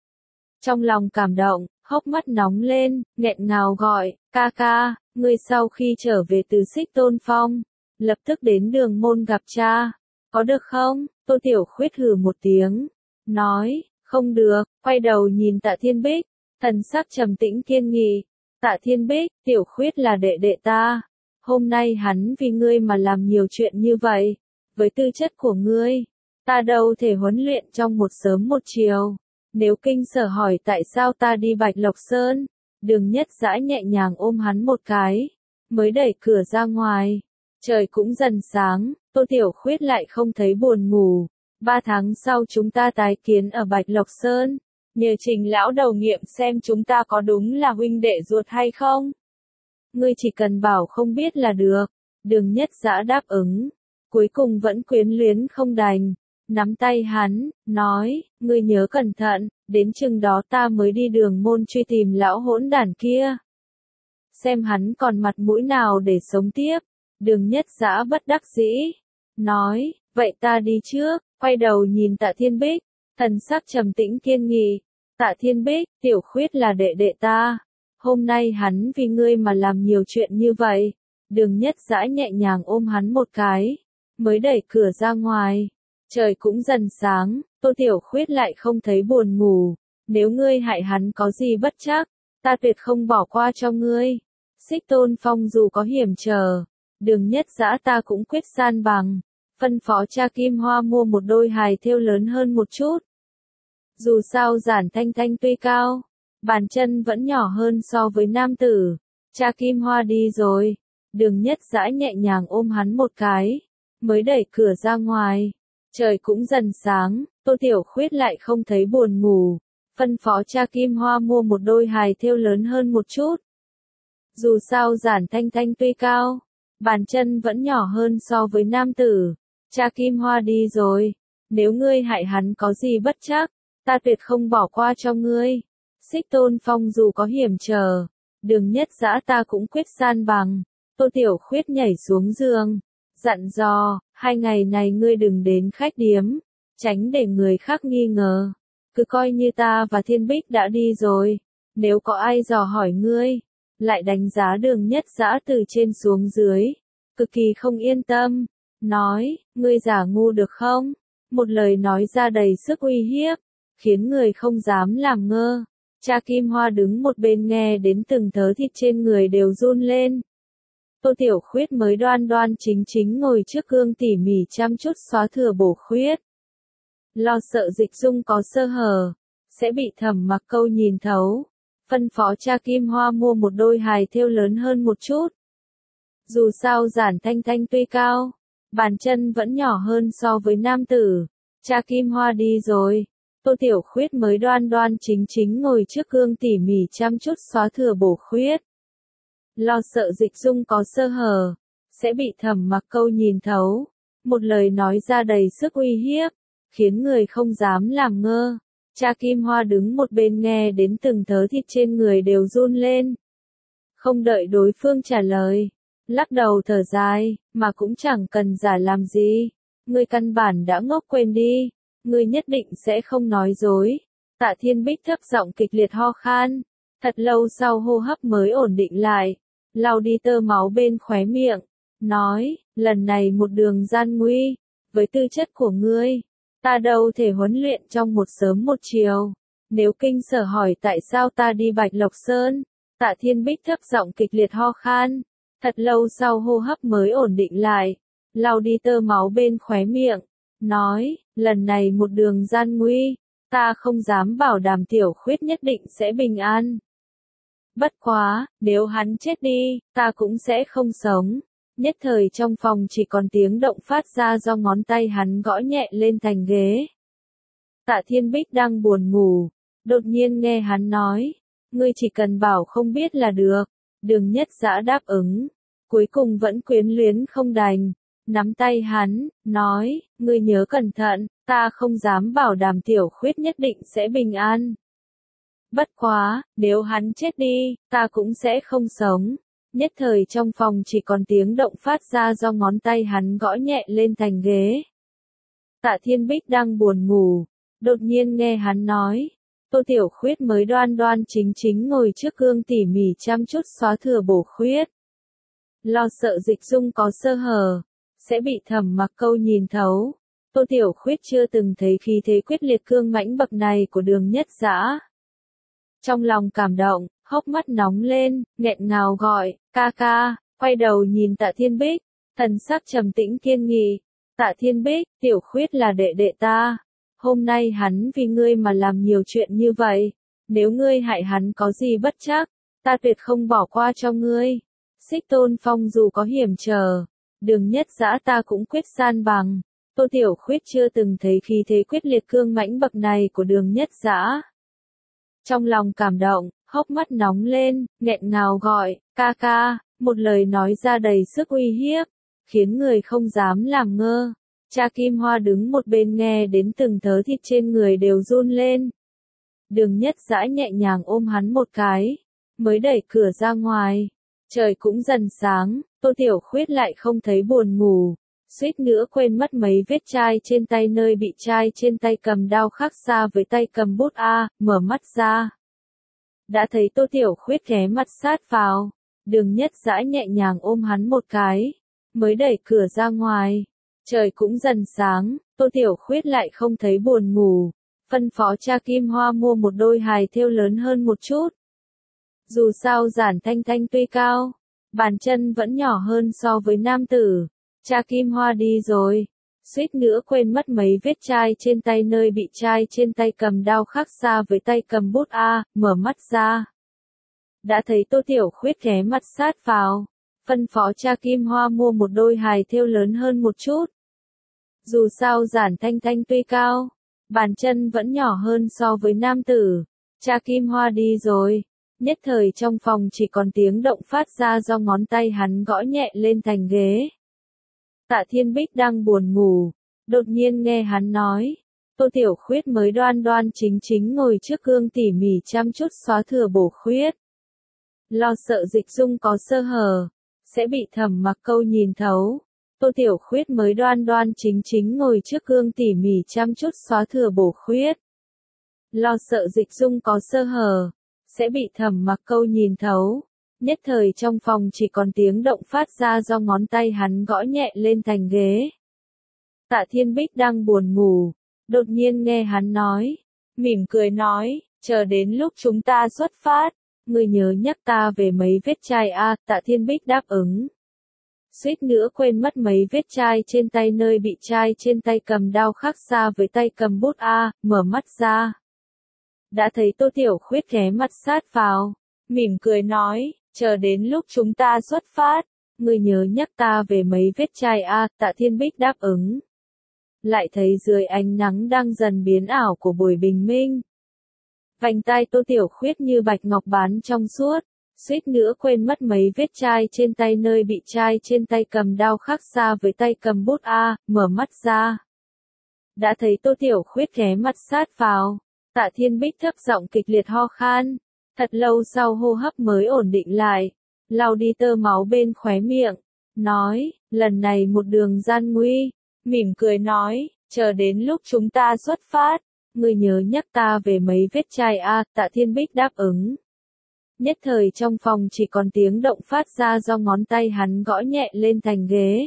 Trong lòng cảm động, hốc mắt nóng lên, nghẹn ngào gọi, ca ca, ngươi sau khi trở về từ Xích Tôn Phong, lập tức đến Đường môn gặp cha, có được không? Tô Tiểu Khuyết hừ một tiếng, nói, không được, quay đầu nhìn Tạ Thiên Bích, thần sắc trầm tĩnh kiên nghị, Tạ Thiên Bích, Tiểu Khuyết là đệ đệ ta, hôm nay hắn vì ngươi mà làm nhiều chuyện như vậy, với tư chất của ngươi, ta đâu thể huấn luyện trong một sớm một chiều. Nếu kinh sở hỏi tại sao ta đi Bạch Lộc Sơn, Đường Nhất Dã nhẹ nhàng ôm hắn một cái, mới đẩy cửa ra ngoài. Trời cũng dần sáng, Tô Tiểu Khuyết lại không thấy buồn ngủ. Ba tháng sau chúng ta tái kiến ở Bạch Lộc Sơn. Nhờ Trình lão đầu nghiệm xem chúng ta có đúng là huynh đệ ruột hay không. Ngươi chỉ cần bảo không biết là được. Đường Nhất Dã đáp ứng. Cuối cùng vẫn quyến luyến không đành. Nắm tay hắn, nói, ngươi nhớ cẩn thận, đến chừng đó ta mới đi đường môn truy tìm lão hỗn đản kia. Xem hắn còn mặt mũi nào để sống tiếp. Đường Nhất Dã bất đắc dĩ, nói, vậy ta đi trước, quay đầu nhìn Tạ Thiên Bích, thần sắc trầm tĩnh kiên nghị, Tạ Thiên Bích, Tiểu Khuyết là đệ đệ ta, Hôm nay hắn vì ngươi mà làm nhiều chuyện như vậy. Đường Nhất Dã nhẹ nhàng ôm hắn một cái, mới đẩy cửa ra ngoài. Trời cũng dần sáng, Tô Tiểu Khuyết lại không thấy buồn ngủ. Nếu ngươi hại hắn có gì bất trắc, ta tuyệt không bỏ qua cho ngươi. Xích Tôn Phong dù có hiểm trở, Đường Nhất Dã ta cũng quyết san bằng. Phân phó cha Kim Hoa mua một đôi hài thêu lớn hơn một chút. Dù sao Giản Thanh Thanh tuy cao, bàn chân vẫn nhỏ hơn so với nam tử. Cha Kim Hoa đi rồi. Đường Nhất Dã nhẹ nhàng ôm hắn một cái, mới đẩy cửa ra ngoài. Trời cũng dần sáng, Tô Tiểu Khuyết lại không thấy buồn ngủ. Phân phó cha Kim Hoa mua một đôi hài thêu lớn hơn một chút. Dù sao Giản Thanh Thanh tuy cao, bàn chân vẫn nhỏ hơn so với nam tử. Cha Kim Hoa đi rồi. Nếu ngươi hại hắn có gì bất trắc, ta tuyệt không bỏ qua cho ngươi. Xích Tôn Phong dù có hiểm trở, Đường Nhất Dã ta cũng quyết san bằng. Tô Tiểu Khuyết nhảy xuống giường, dặn dò, hai ngày này ngươi đừng đến khách điếm, tránh để người khác nghi ngờ. Cứ coi như ta và Thiên Bích đã đi rồi, nếu có ai dò hỏi ngươi, lại đánh giá Đường Nhất Dã từ trên xuống dưới, cực kỳ không yên tâm, nói, ngươi giả ngu được không? Một lời nói ra đầy sức uy hiếp, khiến người không dám làm ngơ. Cha Kim Hoa đứng một bên nghe đến từng thớ thịt trên người đều run lên. Tô Tiểu Khuyết mới đoan đoan chính chính ngồi trước gương tỉ mỉ chăm chút xóa thừa bổ khuyết. Lo sợ dịch dung có sơ hở, sẽ bị Thẩm Mặc Câu nhìn thấu. Phân phó cha Kim Hoa mua một đôi hài thêu lớn hơn một chút. Dù sao Giản Thanh Thanh tuy cao, bàn chân vẫn nhỏ hơn so với nam tử. Cha Kim Hoa đi rồi. Tô Tiểu Khuyết mới đoan đoan chính chính ngồi trước gương tỉ mỉ chăm chút xóa thừa bổ khuyết. Lo sợ dịch dung có sơ hở, sẽ bị Thẩm Mặc Câu nhìn thấu. Một lời nói ra đầy sức uy hiếp, khiến người không dám làm ngơ. Cha Kim Hoa đứng một bên nghe đến từng thớ thịt trên người đều run lên. Không đợi đối phương trả lời, lắc đầu thở dài, mà cũng chẳng cần giả làm gì. Ngươi căn bản đã ngốc quên đi, ngươi nhất định sẽ không nói dối. Tạ Thiên Bích thấp giọng kịch liệt ho khan, thật lâu sau hô hấp mới ổn định lại, lau đi tơ máu bên khóe miệng, nói, lần này một đường gian nguy, với tư chất của ngươi, ta đâu thể huấn luyện trong một sớm một chiều. Nếu kinh sở hỏi tại sao ta đi Bạch Lộc Sơn, Tạ Thiên Bích thấp giọng kịch liệt ho khan, thật lâu sau hô hấp mới ổn định lại, lau đi tơ máu bên khóe miệng, nói, lần này một đường gian nguy, ta không dám bảo đảm Tiểu Khuyết nhất định sẽ bình an. Bất quá, nếu hắn chết đi, ta cũng sẽ không sống. Nhất thời trong phòng chỉ còn tiếng động phát ra do ngón tay hắn gõ nhẹ lên thành ghế. Tạ Thiên Bích đang buồn ngủ, đột nhiên nghe hắn nói, ngươi chỉ cần bảo không biết là được. Đường Nhất Dã đáp ứng, cuối cùng vẫn quyến luyến không đành, nắm tay hắn, nói, ngươi nhớ cẩn thận, ta không dám bảo đảm Tiểu Khuyết nhất định sẽ bình an. Bất quá, nếu hắn chết đi, ta cũng sẽ không sống. Nhất thời trong phòng chỉ còn tiếng động phát ra do ngón tay hắn gõ nhẹ lên thành ghế. Tạ Thiên Bích đang buồn ngủ, đột nhiên nghe hắn nói, Tô Tiểu Khuyết mới đoan đoan chính chính ngồi trước gương tỉ mỉ chăm chút xóa thừa bổ khuyết. Lo sợ dịch dung có sơ hở, sẽ bị Thẩm Mặc Câu nhìn thấu. Tô Tiểu Khuyết chưa từng thấy khí thế quyết liệt cương mãnh bậc này của Đường Nhất Dã. Trong lòng cảm động, hốc mắt nóng lên, nghẹn ngào gọi, ca ca, quay đầu nhìn Tạ Thiên Bích, thần sắc trầm tĩnh kiên nghị. Tạ Thiên Bích, Tiểu Khuyết là đệ đệ ta. Hôm nay hắn vì ngươi mà làm nhiều chuyện như vậy. Nếu ngươi hại hắn có gì bất trắc, ta tuyệt không bỏ qua cho ngươi. Xích Tôn Phong dù có hiểm trở, Đường Nhất Dã ta cũng quyết san bằng. Tô Tiểu Khuyết chưa từng thấy khí thế quyết liệt cương mãnh bậc này của Đường Nhất Dã. Trong lòng cảm động, hốc mắt nóng lên, nghẹn ngào gọi, ca ca, một lời nói ra đầy sức uy hiếp, khiến người không dám làm ngơ. Cha Kim Hoa đứng một bên nghe đến từng thớ thịt trên người đều run lên. Đường Nhất Dã nhẹ nhàng ôm hắn một cái, mới đẩy cửa ra ngoài. Trời cũng dần sáng, Tô Tiểu Khuyết lại không thấy buồn ngủ, suýt nữa quên mất mấy vết chai trên tay nơi bị chai trên tay cầm đao khác xa với tay cầm bút A, mở mắt ra. Đã thấy Tô Tiểu Khuyết ghé mặt sát vào, Đường Nhất Dã nhẹ nhàng ôm hắn một cái, mới đẩy cửa ra ngoài. Trời cũng dần sáng, Tô Tiểu Khuyết lại không thấy buồn ngủ, phân phó cha Kim Hoa mua một đôi hài thêu lớn hơn một chút. Dù sao Giản Thanh Thanh tuy cao, bàn chân vẫn nhỏ hơn so với nam tử. Cha Kim Hoa đi rồi, suýt nữa quên mất mấy vết chai trên tay nơi bị chai trên tay cầm đao khác xa với tay cầm bút A, mở mắt ra. Đã thấy Tô Tiểu Khuyết ghé mặt sát vào, phân phó cha Kim Hoa mua một đôi hài thêu lớn hơn một chút. Dù sao Giản Thanh Thanh tuy cao, bàn chân vẫn nhỏ hơn so với nam tử. Cha Kim Hoa đi rồi, nhất thời trong phòng chỉ còn tiếng động phát ra do ngón tay hắn gõ nhẹ lên thành ghế. Tạ Thiên Bích đang buồn ngủ, đột nhiên nghe hắn nói. Tô Tiểu Khuyết mới đoan đoan chính chính ngồi trước gương tỉ mỉ chăm chút xóa thừa bổ khuyết. Lo sợ dịch dung có sơ hở, sẽ bị Thẩm Mặc Câu nhìn thấu. Tô Tiểu Khuyết mới đoan đoan chính chính ngồi trước gương tỉ mỉ chăm chút xóa thừa bổ khuyết. Lo sợ dịch dung có sơ hở, sẽ bị Thẩm Mặc Câu nhìn thấu. Nhất thời trong phòng chỉ còn tiếng động phát ra do ngón tay hắn gõ nhẹ lên thành ghế. Tạ Thiên Bích đang buồn ngủ, đột nhiên nghe hắn nói, mỉm cười nói, chờ đến lúc chúng ta xuất phát, ngươi nhớ nhắc ta về mấy vết chai a. Tạ Thiên Bích đáp ứng. Suýt nữa quên mất mấy vết chai trên tay nơi bị chai trên tay cầm đao khác xa với tay cầm bút A, mở mắt ra. Đã thấy Tô Tiểu Khuyết ghé mặt sát vào, mỉm cười nói, chờ đến lúc chúng ta xuất phát, ngươi nhớ nhắc ta về mấy vết chai A. Tạ Thiên Bích đáp ứng. Lại thấy dưới ánh nắng đang dần biến ảo của buổi bình minh, vành tai Tô Tiểu Khuyết như bạch ngọc bán trong suốt, suýt nữa quên mất mấy vết chai trên tay nơi bị chai trên tay cầm đao khác xa với tay cầm bút A, mở mắt ra. Đã thấy Tô Tiểu Khuyết ghé mặt sát vào, Tạ Thiên Bích thấp giọng kịch liệt ho khan, thật lâu sau hô hấp mới ổn định lại, lau đi tơ máu bên khóe miệng, nói, lần này một đường gian nguy, mỉm cười nói, chờ đến lúc chúng ta xuất phát, ngươi nhớ nhắc ta về mấy vết chai A. Tạ Thiên Bích đáp ứng. Nhất thời trong phòng chỉ còn tiếng động phát ra do ngón tay hắn gõ nhẹ lên thành ghế.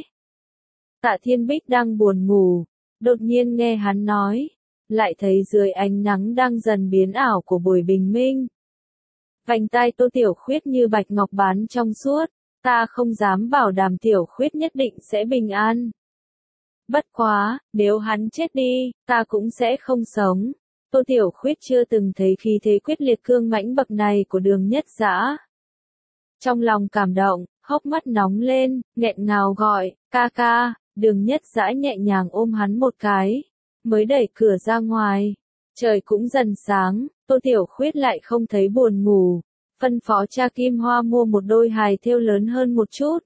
Tạ Thiên Bích đang buồn ngủ, đột nhiên nghe hắn nói, lại thấy dưới ánh nắng đang dần biến ảo của buổi bình minh, vành tai Tô Tiểu Khuyết như bạch ngọc bán trong suốt, ta không dám bảo đảm Tiểu Khuyết nhất định sẽ bình an. Bất quá, nếu hắn chết đi, ta cũng sẽ không sống. Tô Tiểu Khuyết chưa từng thấy khí thế quyết liệt cương mãnh bậc này của Đường Nhất Dã. Trong lòng cảm động, hốc mắt nóng lên, nghẹn ngào gọi, ca ca. Đường Nhất Dã nhẹ nhàng ôm hắn một cái, mới đẩy cửa ra ngoài. Trời cũng dần sáng, Tô Tiểu Khuyết lại không thấy buồn ngủ, phân phó cha Kim Hoa mua một đôi hài thêu lớn hơn một chút.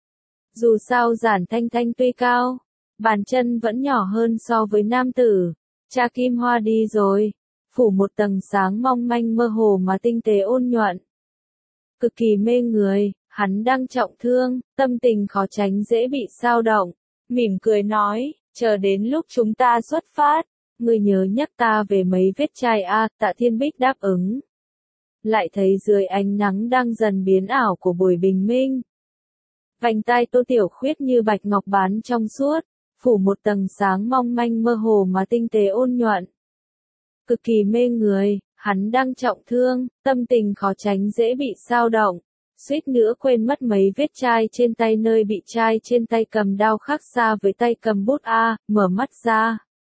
Dù sao Giản Thanh Thanh tuy cao, bàn chân vẫn nhỏ hơn so với nam tử. Cha Kim Hoa đi rồi, phủ một tầng sáng mong manh mơ hồ mà tinh tế ôn nhuận. Cực kỳ mê người, hắn đang trọng thương, tâm tình khó tránh dễ bị xao động, mỉm cười nói, chờ đến lúc chúng ta xuất phát, ngươi nhớ nhắc ta về mấy vết chai A. Tạ Thiên Bích đáp ứng. Lại thấy dưới ánh nắng đang dần biến ảo của buổi bình minh, vành tai Tô Tiểu Khuyết như bạch ngọc bán trong suốt, phủ một tầng sáng mong manh mơ hồ mà tinh tế ôn nhuận. Cực kỳ mê người, hắn đang trọng thương, tâm tình khó tránh dễ bị xao động, suýt nữa quên mất mấy vết chai trên tay nơi bị chai trên tay cầm đao khác xa với tay cầm bút A, mở mắt ra.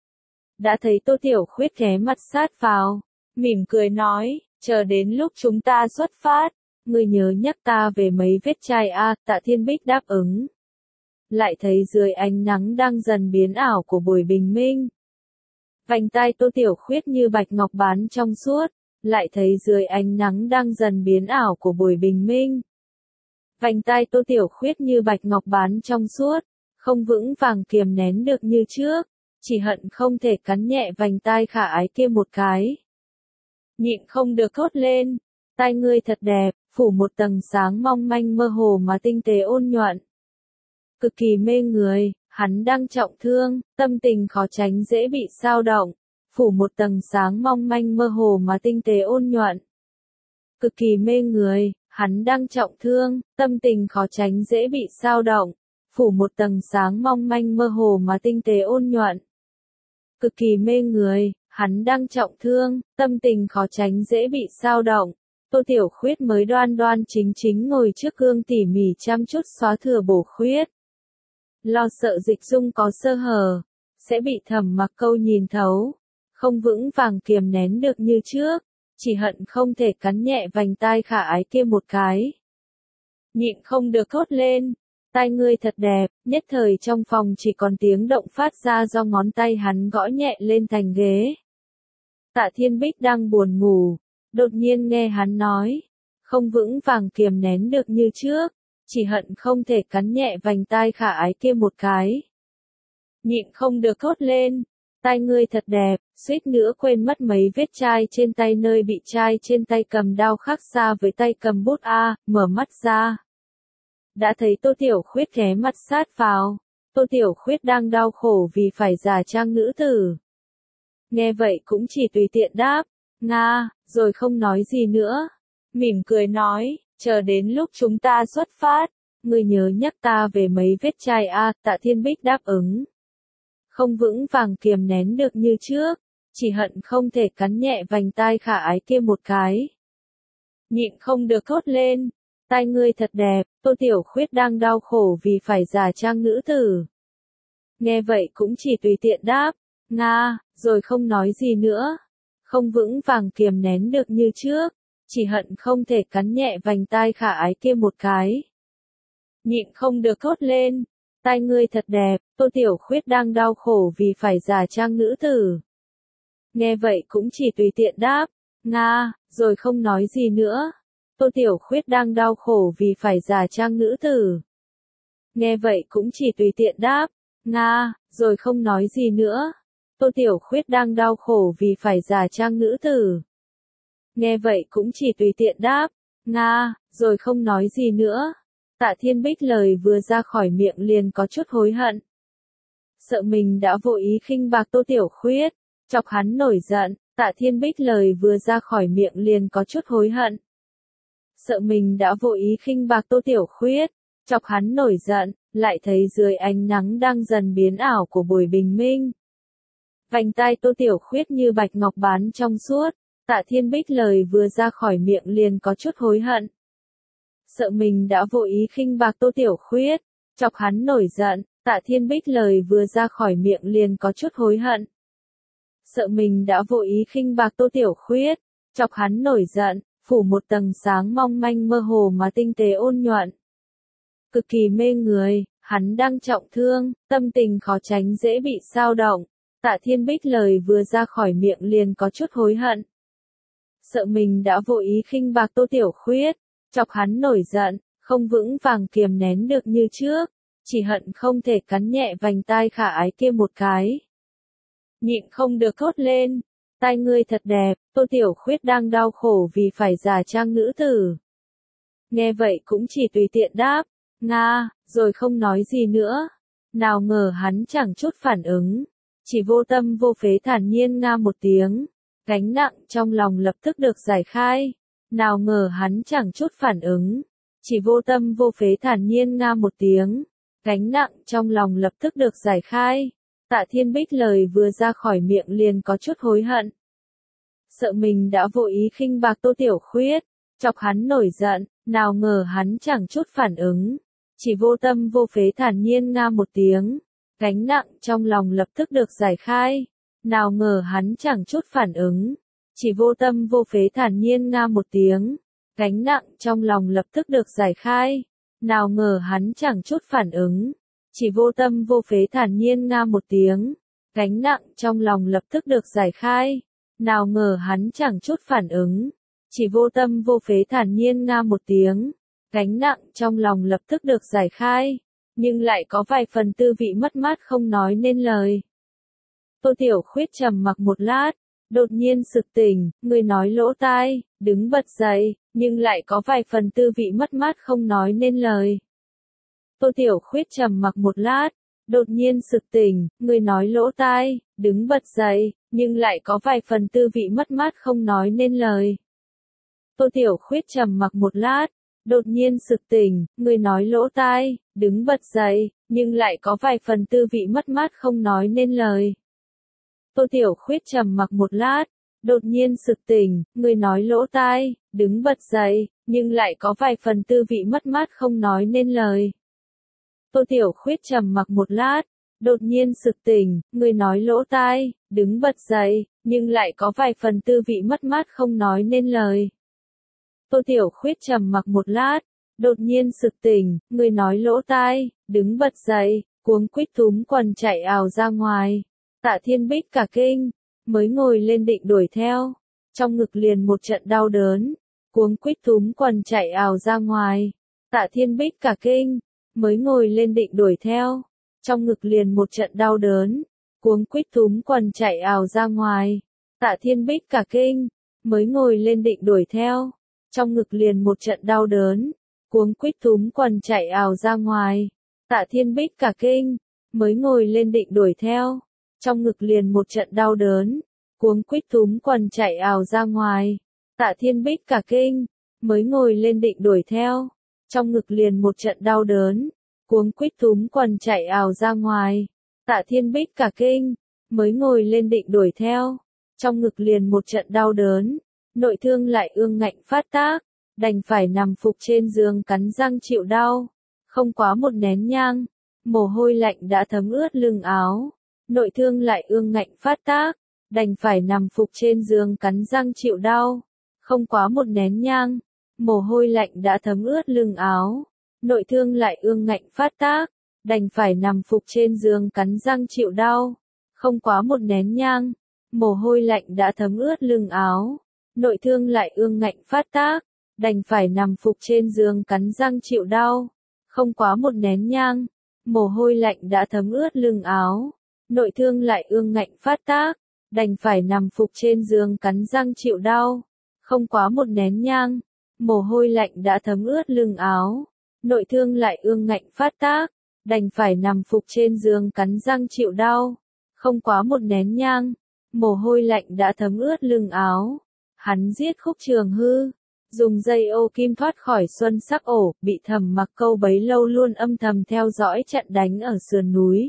Đã thấy Tô Tiểu Khuyết ghé mặt sát vào, mỉm cười nói, chờ đến lúc chúng ta xuất phát, ngươi nhớ nhắc ta về mấy vết chai A. Tạ Thiên Bích đáp ứng. Lại thấy dưới ánh nắng đang dần biến ảo của buổi bình minh, vành tai Tô Tiểu Khuyết như bạch ngọc bán trong suốt, lại thấy dưới ánh nắng đang dần biến ảo của buổi bình minh, vành tai Tô Tiểu Khuyết như bạch ngọc bán trong suốt, không vững vàng kiềm nén được như trước, chỉ hận không thể cắn nhẹ vành tai khả ái kia một cái. Nhịn không được thốt lên, tai ngươi thật đẹp, phủ một tầng sáng mong manh mơ hồ mà tinh tế ôn nhuận. Cực kỳ mê người, hắn đang trọng thương, tâm tình khó tránh dễ bị xao động, phủ một tầng sáng mong manh mơ hồ mà tinh tế ôn nhuận. cực kỳ mê người, hắn đang trọng thương, tâm tình khó tránh dễ bị xao động, phủ một tầng sáng mong manh mơ hồ mà tinh tế ôn nhuận. Cực kỳ mê người, hắn đang trọng thương, tâm tình khó tránh dễ bị xao động. Tô Tiểu Khuyết mới đoan đoan chính chính ngồi trước gương tỉ mỉ chăm chút xóa thừa bổ khuyết. Lo sợ dịch dung có sơ hở, sẽ bị Thẩm Mặc Câu nhìn thấu, không vững vàng kiềm nén được như trước, chỉ hận không thể cắn nhẹ vành tai khả ái kia một cái. Nhịn không được thốt lên, tai ngươi thật đẹp, nhất thời trong phòng chỉ còn tiếng động phát ra do ngón tay hắn gõ nhẹ lên thành ghế. Tạ Thiên Bích đang buồn ngủ, đột nhiên nghe hắn nói, không vững vàng kiềm nén được như trước, chỉ hận không thể cắn nhẹ vành tai khả ái kia một cái. Nhịn không được thốt lên, tai ngươi thật đẹp, suýt nữa quên mất mấy vết chai trên tay nơi bị chai trên tay cầm đao khác xa với tay cầm bút A, mở mắt ra. Đã thấy Tô Tiểu Khuyết ghé mặt sát vào, Tô Tiểu Khuyết đang đau khổ vì phải giả trang nữ tử. Nghe vậy cũng chỉ tùy tiện đáp, Nga, rồi không nói gì nữa. Mỉm cười nói, chờ đến lúc chúng ta xuất phát, ngươi nhớ nhắc ta về mấy vết chai A, Tạ Thiên Bích đáp ứng. Không vững vàng kiềm nén được như trước, chỉ hận không thể cắn nhẹ vành tai khả ái kia một cái. Nhịn không được thốt lên, tai ngươi thật đẹp, Tô Tiểu Khuyết đang đau khổ vì phải giả trang nữ tử. Nghe vậy cũng chỉ tùy tiện đáp, Nga, rồi không nói gì nữa. Không vững vàng kiềm nén được như trước, chỉ hận không thể cắn nhẹ vành tai khả ái kia một cái. Nhịn không được thốt lên, tai ngươi thật đẹp, Tô Tiểu Khuyết đang đau khổ vì phải giả trang nữ tử. Nghe vậy cũng chỉ tùy tiện đáp, Nga, rồi không nói gì nữa. Tô Tiểu Khuyết đang đau khổ vì phải giả trang nữ tử. Nghe vậy cũng chỉ tùy tiện đáp, Nga, rồi không nói gì nữa. Tô Tiểu Khuyết đang đau khổ vì phải giả trang nữ tử. Nghe vậy cũng chỉ tùy tiện đáp, Nga, rồi không nói gì nữa. Tạ Thiên Bích lời vừa ra khỏi miệng liền có chút hối hận. Sợ mình đã vô ý khinh bạc Tô Tiểu Khuyết, chọc hắn nổi giận, Tạ Thiên Bích lời vừa ra khỏi miệng liền có chút hối hận. Sợ mình đã vô ý khinh bạc Tô Tiểu Khuyết, chọc hắn nổi giận, lại thấy dưới ánh nắng đang dần biến ảo của buổi bình minh. Vành tai Tô Tiểu Khuyết như bạch ngọc bán trong suốt, Tạ Thiên Bích lời vừa ra khỏi miệng liền có chút hối hận. Sợ mình đã vô ý khinh bạc Tô Tiểu Khuyết, chọc hắn nổi giận, Tạ Thiên Bích lời vừa ra khỏi miệng liền có chút hối hận. Sợ mình đã vô ý khinh bạc Tô Tiểu Khuyết, chọc hắn nổi giận, phủ một tầng sáng mong manh mơ hồ mà tinh tế ôn nhuận. Cực kỳ mê người, hắn đang trọng thương, tâm tình khó tránh dễ bị xao động. Tạ Thiên Bích lời vừa ra khỏi miệng liền có chút hối hận. Sợ mình đã vô ý khinh bạc Tô Tiểu Khuyết, chọc hắn nổi giận, không vững vàng kiềm nén được như trước, chỉ hận không thể cắn nhẹ vành tai khả ái kia một cái. Nhịn không được thốt lên, tai ngươi thật đẹp, Tô Tiểu Khuyết đang đau khổ vì phải giả trang nữ tử. Nghe vậy cũng chỉ tùy tiện đáp, Nga, rồi không nói gì nữa. Nào ngờ hắn chẳng chút phản ứng, chỉ vô tâm vô phế thản nhiên nga một tiếng, gánh nặng trong lòng lập tức được giải khai. Nào ngờ hắn chẳng chút phản ứng, chỉ vô tâm vô phế thản nhiên nga một tiếng, gánh nặng trong lòng lập tức được giải khai. Tạ Thiên Bích lời vừa ra khỏi miệng liền có chút hối hận. Sợ mình đã vô ý khinh bạc Tô Tiểu Khuyết, chọc hắn nổi giận, nào ngờ hắn chẳng chút phản ứng, chỉ vô tâm vô phế thản nhiên nga một tiếng, gánh nặng trong lòng lập tức được giải khai. Nào ngờ hắn chẳng chút phản ứng, chỉ vô tâm vô phế thản nhiên nga một tiếng, gánh nặng trong lòng lập tức được giải khai. Nào ngờ hắn chẳng chút phản ứng, chỉ vô tâm vô phế thản nhiên nga một tiếng, gánh nặng trong lòng lập tức được giải khai. Nào ngờ hắn chẳng chút phản ứng, chỉ vô tâm vô phế thản nhiên nga một tiếng, gánh nặng trong lòng lập tức được giải khai, nhưng lại có vài phần tư vị mất mát không nói nên lời. Tô Tiểu Khuyết trầm mặc một lát, đột nhiên sực tỉnh, người nói lỗ tai, đứng bật dậy, nhưng lại có vài phần tư vị mất mát không nói nên lời. Tô Tiểu Khuyết trầm mặc một lát, đột nhiên sực tỉnh, người nói lỗ tai, đứng bật dậy, nhưng lại có vài phần tư vị mất mát không nói nên lời. Tô Tiểu Khuyết trầm mặc một lát, đột nhiên sực tỉnh, người nói lỗ tai, đứng bật dậy, nhưng lại có vài phần tư vị mất mát không nói nên lời. Tô Tiểu Khuyết trầm mặc một lát, đột nhiên sực tỉnh, người nói lỗ tai, đứng bật dậy, nhưng lại có vài phần tư vị mất mát không nói nên lời. Tô Tiểu Khuyết trầm mặc một lát, đột nhiên sực tỉnh, người nói lỗ tai, đứng bật dậy, nhưng lại có vài phần tư vị mất mát không nói nên lời. Tô Tiểu Khuyết trầm mặc một lát, đột nhiên sực tỉnh, người nói lỗ tai, đứng bật dậy, cuống quýt túm quần chạy ào ra ngoài. Tạ Thiên Bích cả kinh, mới ngồi lên định đuổi theo, trong ngực liền một trận đau đớn, cuống quýt túm quần chạy ào ra ngoài. Tạ Thiên Bích cả kinh, mới ngồi lên định đuổi theo, trong ngực liền một trận đau đớn, cuống quýt túm quần chạy ào ra ngoài. Tạ Thiên Bích cả kinh, mới ngồi lên định đuổi theo, trong ngực liền một trận đau đớn, cuống quýt túm quần chạy ào ra ngoài. Tạ Thiên Bích cả kinh, mới ngồi lên định đuổi theo, trong ngực liền một trận đau đớn, cuống quýt túm quần chạy ào ra ngoài. Tạ Thiên Bích cả kinh, mới ngồi lên định đuổi theo, trong ngực liền một trận đau đớn, cuống quýt túm quần chạy ào ra ngoài. Tạ Thiên Bích cả kinh, mới ngồi lên định đuổi theo, trong ngực liền một trận đau đớn, nội thương lại ương ngạnh phát tác, đành phải nằm phục trên giường cắn răng chịu đau. Không quá một nén nhang, mồ hôi lạnh đã thấm ướt lưng áo, nội thương lại ương ngạnh phát tác, đành phải nằm phục trên giường cắn răng chịu đau. Không quá một nén nhang, mồ hôi lạnh đã thấm ướt lưng áo, nội thương lại ương ngạnh phát tác, đành phải nằm phục trên giường cắn răng chịu đau. Không quá một nén nhang, mồ hôi lạnh đã thấm ướt lưng áo, nội thương lại ương ngạnh phát tác, đành phải nằm phục trên giường cắn răng chịu đau. Không quá một nén nhang, mồ hôi lạnh đã thấm ướt lưng áo, nội thương lại ương ngạnh phát tác, đành phải nằm phục trên giường cắn răng chịu đau. Không quá một nén nhang, mồ hôi lạnh đã thấm ướt lưng áo, nội thương lại ương ngạnh phát tác, đành phải nằm phục trên giường cắn răng chịu đau. Không quá một nén nhang, mồ hôi lạnh đã thấm ướt lưng áo. Hắn giết Khúc Trường Hư, dùng dây ô kim thoát khỏi xuân sắc ổ, bị Thẩm Mặc Câu bấy lâu luôn âm thầm theo dõi trận đánh ở sườn núi.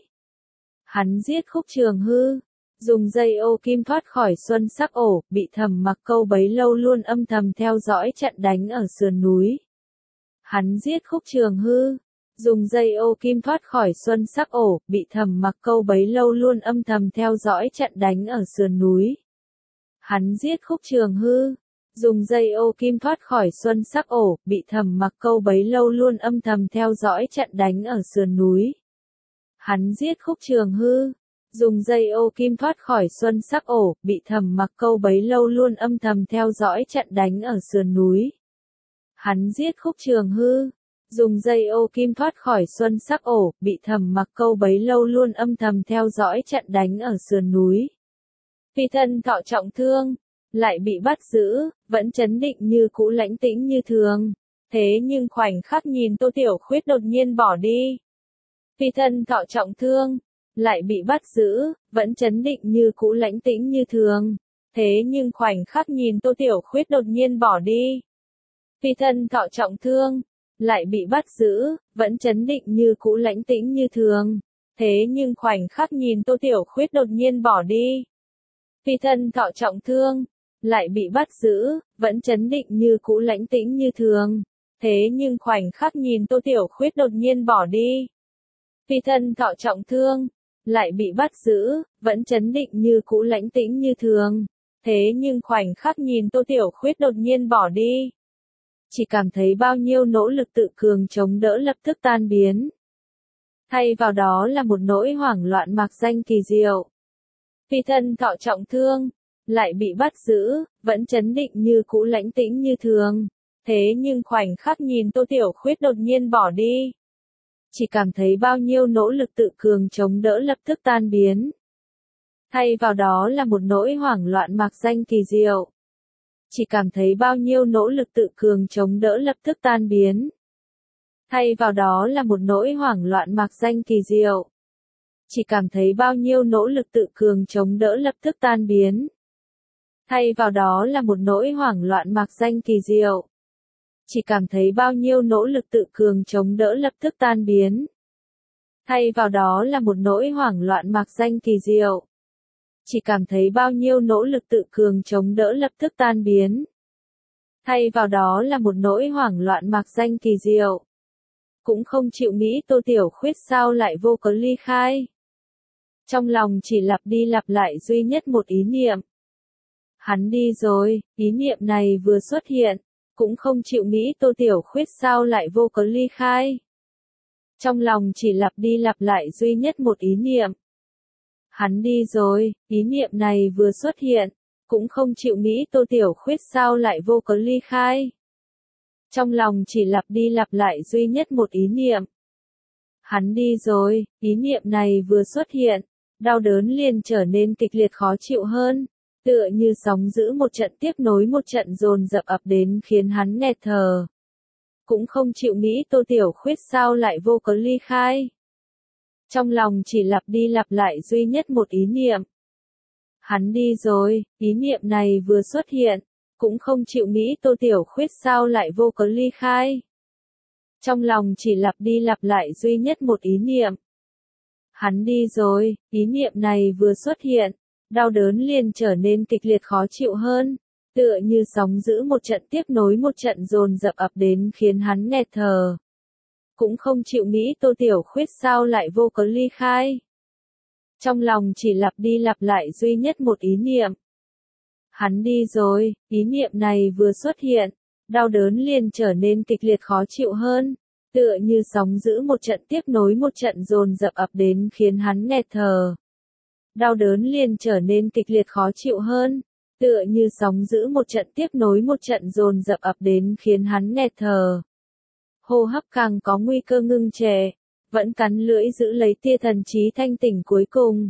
Hắn giết Khúc Trường Hư, dùng dây ô kim thoát khỏi xuân sắc ổ, bị Thẩm Mặc Câu bấy lâu luôn âm thầm theo dõi trận đánh ở sườn núi. Hắn giết Khúc Trường Hư, dùng dây ô kim thoát khỏi xuân sắc ổ, bị Thẩm Mặc Câu bấy lâu luôn âm thầm theo dõi trận đánh ở sườn núi. Hắn giết Khúc Trường Hư, dùng dây ô kim thoát khỏi xuân sắc ổ, bị Thẩm Mặc Câu bấy lâu luôn âm thầm theo dõi trận đánh ở sườn núi. Hắn giết Khúc Trường Hư, dùng dây ô kim thoát khỏi xuân sắc ổ, bị Thẩm Mặc Câu bấy lâu luôn âm thầm theo dõi trận đánh ở sườn núi. Hắn giết Khúc Trường Hư, dùng dây ô kim thoát khỏi xuân sắc ổ, bị Thẩm Mặc Câu bấy lâu luôn âm thầm theo dõi trận đánh ở sườn núi. Phi thân thọ trọng thương, lại bị bắt giữ, vẫn trấn định như cũ lãnh tĩnh như thường. Thế nhưng khoảnh khắc nhìn Tô Tiểu Khuyết đột nhiên bỏ đi. Phi thân thọ trọng thương, lại bị bắt giữ, vẫn trấn định như cũ lãnh tĩnh như thường. Thế nhưng khoảnh khắc nhìn Tô Tiểu Khuyết đột nhiên bỏ đi. Phi thân thọ trọng thương, lại bị bắt giữ, vẫn trấn định như cũ lãnh tĩnh như thường. Thế nhưng khoảnh khắc nhìn Tô Tiểu Khuyết đột nhiên bỏ đi. Phi thân thọ trọng thương, lại bị bắt giữ, vẫn trấn định như cũ lãnh tĩnh như thường. Thế nhưng khoảnh khắc nhìn Tô Tiểu Khuyết đột nhiên bỏ đi. Phi thân thọ trọng thương, lại bị bắt giữ, vẫn trấn định như cũ lãnh tĩnh như thường. Thế nhưng khoảnh khắc nhìn Tô Tiểu Khuyết đột nhiên bỏ đi. Chỉ cảm thấy bao nhiêu nỗ lực tự cường chống đỡ lập tức tan biến. Thay vào đó là một nỗi hoảng loạn mạc danh kỳ diệu. Phi thân thọ trọng thương, lại bị bắt giữ, vẫn trấn định như cũ lãnh tĩnh như thường. Thế nhưng khoảnh khắc nhìn Tô Tiểu Khuyết đột nhiên bỏ đi. Chỉ cảm thấy bao nhiêu nỗ lực tự cường chống đỡ lập tức tan biến. Thay vào đó là một nỗi hoảng loạn mạc danh kỳ diệu. Chỉ cảm thấy bao nhiêu nỗ lực tự cường chống đỡ lập tức tan biến. Thay vào đó là một nỗi hoảng loạn mạc danh kỳ diệu. Chỉ cảm thấy bao nhiêu nỗ lực tự cường chống đỡ lập tức tan biến. Thay vào đó là một nỗi hoảng loạn mạc danh kỳ diệu. Chỉ cảm thấy bao nhiêu nỗ lực tự cường chống đỡ lập tức tan biến. Thay vào đó là một nỗi hoảng loạn mạc danh kỳ diệu. Chỉ cảm thấy bao nhiêu nỗ lực tự cường chống đỡ lập tức tan biến. Thay vào đó là một nỗi hoảng loạn mạc danh kỳ diệu. Cũng không chịu nghĩ Tô Tiểu Khuyết sao lại vô cớ ly khai. Trong lòng chỉ lặp đi lặp lại duy nhất một ý niệm. Hắn đi rồi, ý niệm này vừa xuất hiện, cũng không chịu nghĩ Tô Tiểu Khuyết sao lại vô cớ ly khai. Trong lòng chỉ lặp đi lặp lại duy nhất một ý niệm. Hắn đi rồi, ý niệm này vừa xuất hiện, cũng không chịu nghĩ Tô Tiểu Khuyết sao lại vô cớ ly khai. Trong lòng chỉ lặp đi lặp lại duy nhất một ý niệm. Hắn đi rồi, ý niệm này vừa xuất hiện, đau đớn liền trở nên kịch liệt khó chịu hơn, tựa như sóng dữ một trận tiếp nối một trận dồn dập ập đến khiến hắn nghẹt thở. Cũng không chịu nghĩ Tô Tiểu Khuyết sao lại vô cớ ly khai. Trong lòng chỉ lặp đi lặp lại duy nhất một ý niệm. Hắn đi rồi, ý niệm này vừa xuất hiện, cũng không chịu nghĩ Tô Tiểu Khuyết sao lại vô cớ ly khai. Trong lòng chỉ lặp đi lặp lại duy nhất một ý niệm. Hắn đi rồi, ý niệm này vừa xuất hiện, đau đớn liền trở nên kịch liệt khó chịu hơn, tựa như sóng dữ một trận tiếp nối một trận dồn dập ập đến khiến hắn nghẹt thở. Cũng không chịu nghĩ Tô Tiểu Khuyết sao lại vô cớ ly khai. Trong lòng chỉ lặp đi lặp lại duy nhất một ý niệm. Hắn đi rồi, ý niệm này vừa xuất hiện, đau đớn liền trở nên kịch liệt khó chịu hơn, tựa như sóng dữ một trận tiếp nối một trận dồn dập ập đến khiến hắn nghẹt thở. Đau đớn liền trở nên kịch liệt khó chịu hơn, tựa như sóng dữ một trận tiếp nối một trận dồn dập ập đến khiến hắn nghẹt thở. Hô hấp càng có nguy cơ ngưng trệ, vẫn cắn lưỡi giữ lấy tia thần trí thanh tỉnh cuối cùng.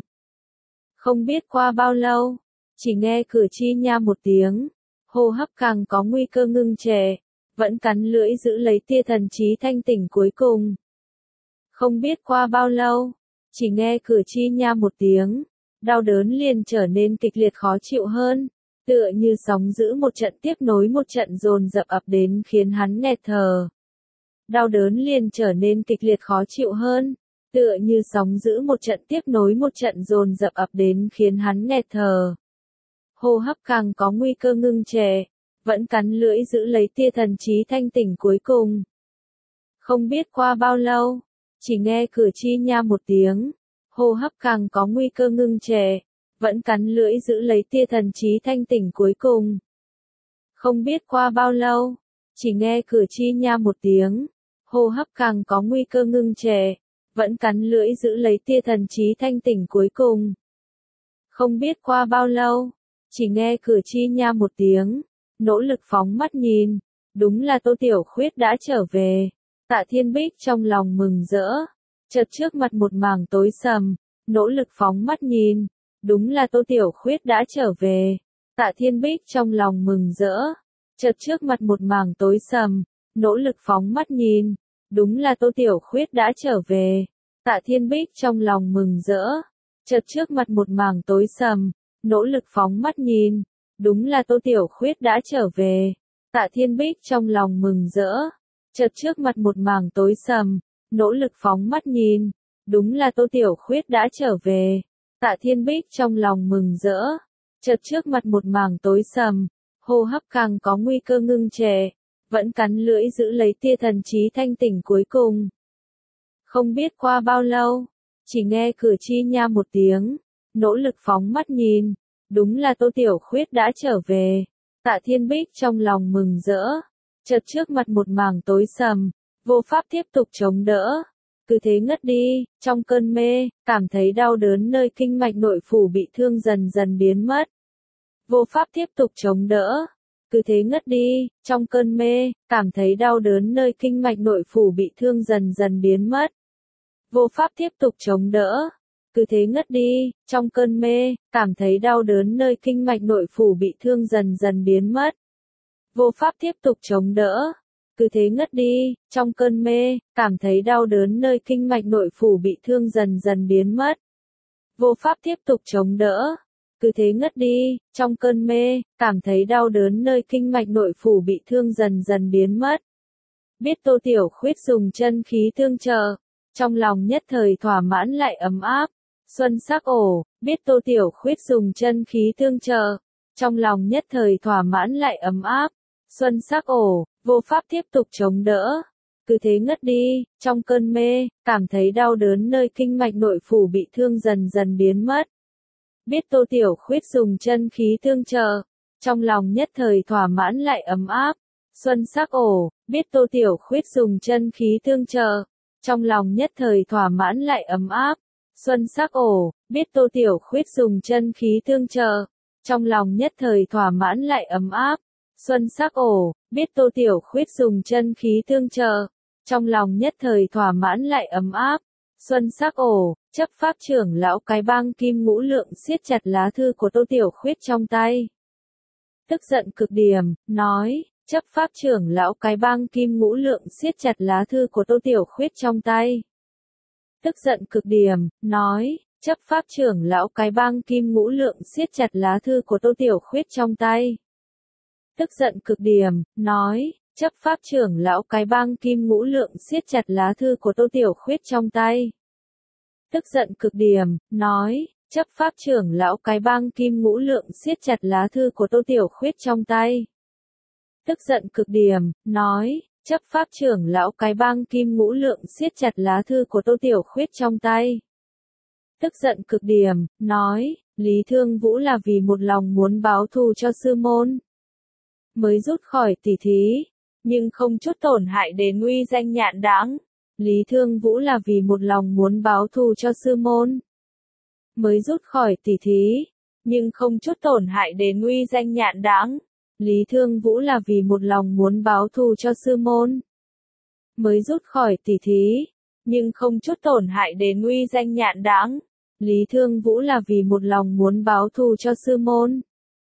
Không biết qua bao lâu, chỉ nghe cửa chi nha một tiếng, hô hấp càng có nguy cơ ngưng trệ, vẫn cắn lưỡi giữ lấy tia thần trí thanh tỉnh cuối cùng. Không biết qua bao lâu, chỉ nghe cửa chi nha một tiếng, đau đớn liền trở nên kịch liệt khó chịu hơn, tựa như sóng dữ một trận tiếp nối một trận dồn dập ập đến khiến hắn nghẹt thở. Đau đớn liền trở nên kịch liệt khó chịu hơn, tựa như sóng dữ một trận tiếp nối một trận dồn dập ập đến khiến hắn nghẹt thở. Hô hấp càng có nguy cơ ngưng trệ, vẫn cắn lưỡi giữ lấy tia thần trí thanh tỉnh cuối cùng. Không biết qua bao lâu, chỉ nghe cửa chi nha một tiếng, hô hấp càng có nguy cơ ngưng trệ, vẫn cắn lưỡi giữ lấy tia thần trí thanh tỉnh cuối cùng. Không biết qua bao lâu, chỉ nghe cửa chi nha một tiếng, hô hấp càng có nguy cơ ngưng trệ, vẫn cắn lưỡi giữ lấy tia thần trí thanh tỉnh cuối cùng. Không biết qua bao lâu, chỉ nghe cửa chi nha một tiếng, nỗ lực phóng mắt nhìn, đúng là Tô Tiểu Khuyết đã trở về. Tạ Thiên Bích trong lòng mừng rỡ, chợt trước mặt một mảng tối sầm, nỗ lực phóng mắt nhìn, đúng là Tô Tiểu Khuyết đã trở về. Tạ Thiên Bích trong lòng mừng rỡ, chợt trước mặt một mảng tối sầm, nỗ lực phóng mắt nhìn, đúng là Tô Tiểu Khuyết đã trở về. Tạ Thiên Bích trong lòng mừng rỡ, chợt trước mặt một mảng tối sầm, nỗ lực phóng mắt nhìn, đúng là Tô Tiểu Khuyết đã trở về. Tạ Thiên Bích trong lòng mừng rỡ, chợt trước mặt một mảng tối sầm, nỗ lực phóng mắt nhìn, đúng là Tô Tiểu Khuyết đã trở về. Tạ Thiên Bích trong lòng mừng rỡ, chợt trước mặt một mảng tối sầm, hô hấp càng có nguy cơ ngưng trệ, vẫn cắn lưỡi giữ lấy tia thần trí thanh tỉnh cuối cùng. Không biết qua bao lâu, chỉ nghe cửa chi nha một tiếng, nỗ lực phóng mắt nhìn, đúng là Tô Tiểu Khuyết đã trở về. Tạ Thiên Bích trong lòng mừng rỡ, chợt trước mặt một mảng tối sầm, vô pháp tiếp tục chống đỡ, cứ thế ngất đi. Trong cơn mê, cảm thấy đau đớn nơi kinh mạch nội phủ bị thương dần dần biến mất. Vô pháp tiếp tục chống đỡ, cứ thế ngất đi. Trong cơn mê, cảm thấy đau đớn nơi kinh mạch nội phủ bị thương dần dần biến mất. Vô pháp tiếp tục chống đỡ, cứ thế ngất đi. Trong cơn mê, cảm thấy đau đớn nơi kinh mạch nội phủ bị thương dần dần biến mất. Vô pháp tiếp tục chống đỡ, cứ thế ngất đi. Trong cơn mê, cảm thấy đau đớn nơi kinh mạch nội phủ bị thương dần dần biến mất. Vô pháp tiếp tục chống đỡ, cứ thế ngất đi, trong cơn mê, cảm thấy đau đớn nơi kinh mạch nội phủ bị thương dần dần biến mất. Biết Tô Tiểu Khuyết dùng chân khí tương trợ, trong lòng nhất thời thỏa mãn lại ấm áp. Xuân sắc ổ, biết Tô Tiểu Khuyết dùng chân khí tương trợ, trong lòng nhất thời thỏa mãn lại ấm áp. Xuân sắc ổ, vô pháp tiếp tục chống đỡ. Cứ thế ngất đi, trong cơn mê, cảm thấy đau đớn nơi kinh mạch nội phủ bị thương dần dần biến mất. Biết Tô Tiểu Khuyết dùng chân khí tương trợ, trong lòng nhất thời thỏa mãn lại ấm áp. Xuân sắc ổ, biết Tô Tiểu Khuyết dùng chân khí tương trợ, trong lòng nhất thời thỏa mãn lại ấm áp. Xuân sắc ổ, biết Tô Tiểu Khuyết dùng chân khí tương trợ, trong lòng nhất thời thỏa mãn lại ấm áp. Xuân sắc ổ, biết Tô Tiểu Khuyết dùng chân khí tương trợ, trong lòng nhất thời thỏa mãn lại ấm áp. Xuân sắc ổ, chấp pháp trưởng lão cái bang kim ngũ lượng siết chặt lá thư của Tô Tiểu Khuyết trong tay. Tức giận cực điểm, nói, chấp pháp trưởng lão cái bang kim ngũ lượng siết chặt lá thư của Tô Tiểu Khuyết trong tay. Tức giận cực điểm, nói, chấp pháp trưởng lão cái bang kim ngũ lượng siết chặt lá thư của Tô Tiểu Khuyết trong tay. Tức giận cực điểm, nói, chấp pháp trưởng lão cái bang kim ngũ lượng siết chặt lá thư của Tô Tiểu Khuyết trong tay. Tức giận cực điểm, nói, chấp pháp trưởng lão cái bang kim ngũ lượng siết chặt lá thư của Tô Tiểu Khuyết trong tay. Tức giận cực điểm, nói, chấp pháp trưởng lão cái bang kim ngũ lượng siết chặt lá thư của Tô Tiểu Khuyết trong tay. Tức giận cực điểm, nói, Lý Thương Vũ là vì một lòng muốn báo thù cho sư môn, mới rút khỏi tỷ thí, nhưng không chút tổn hại đến uy danh nhạn đãng. Lý Thương Vũ là vì một lòng muốn báo thù cho sư môn, mới rút khỏi tỷ thí, nhưng không chút tổn hại đến uy danh nhạn đãng. Lý Thương Vũ là vì một lòng muốn báo thù cho sư môn, mới rút khỏi tỷ thí, nhưng không chút tổn hại đến uy danh nhạn đãng. Lý Thương Vũ là vì một lòng muốn báo thù cho sư môn,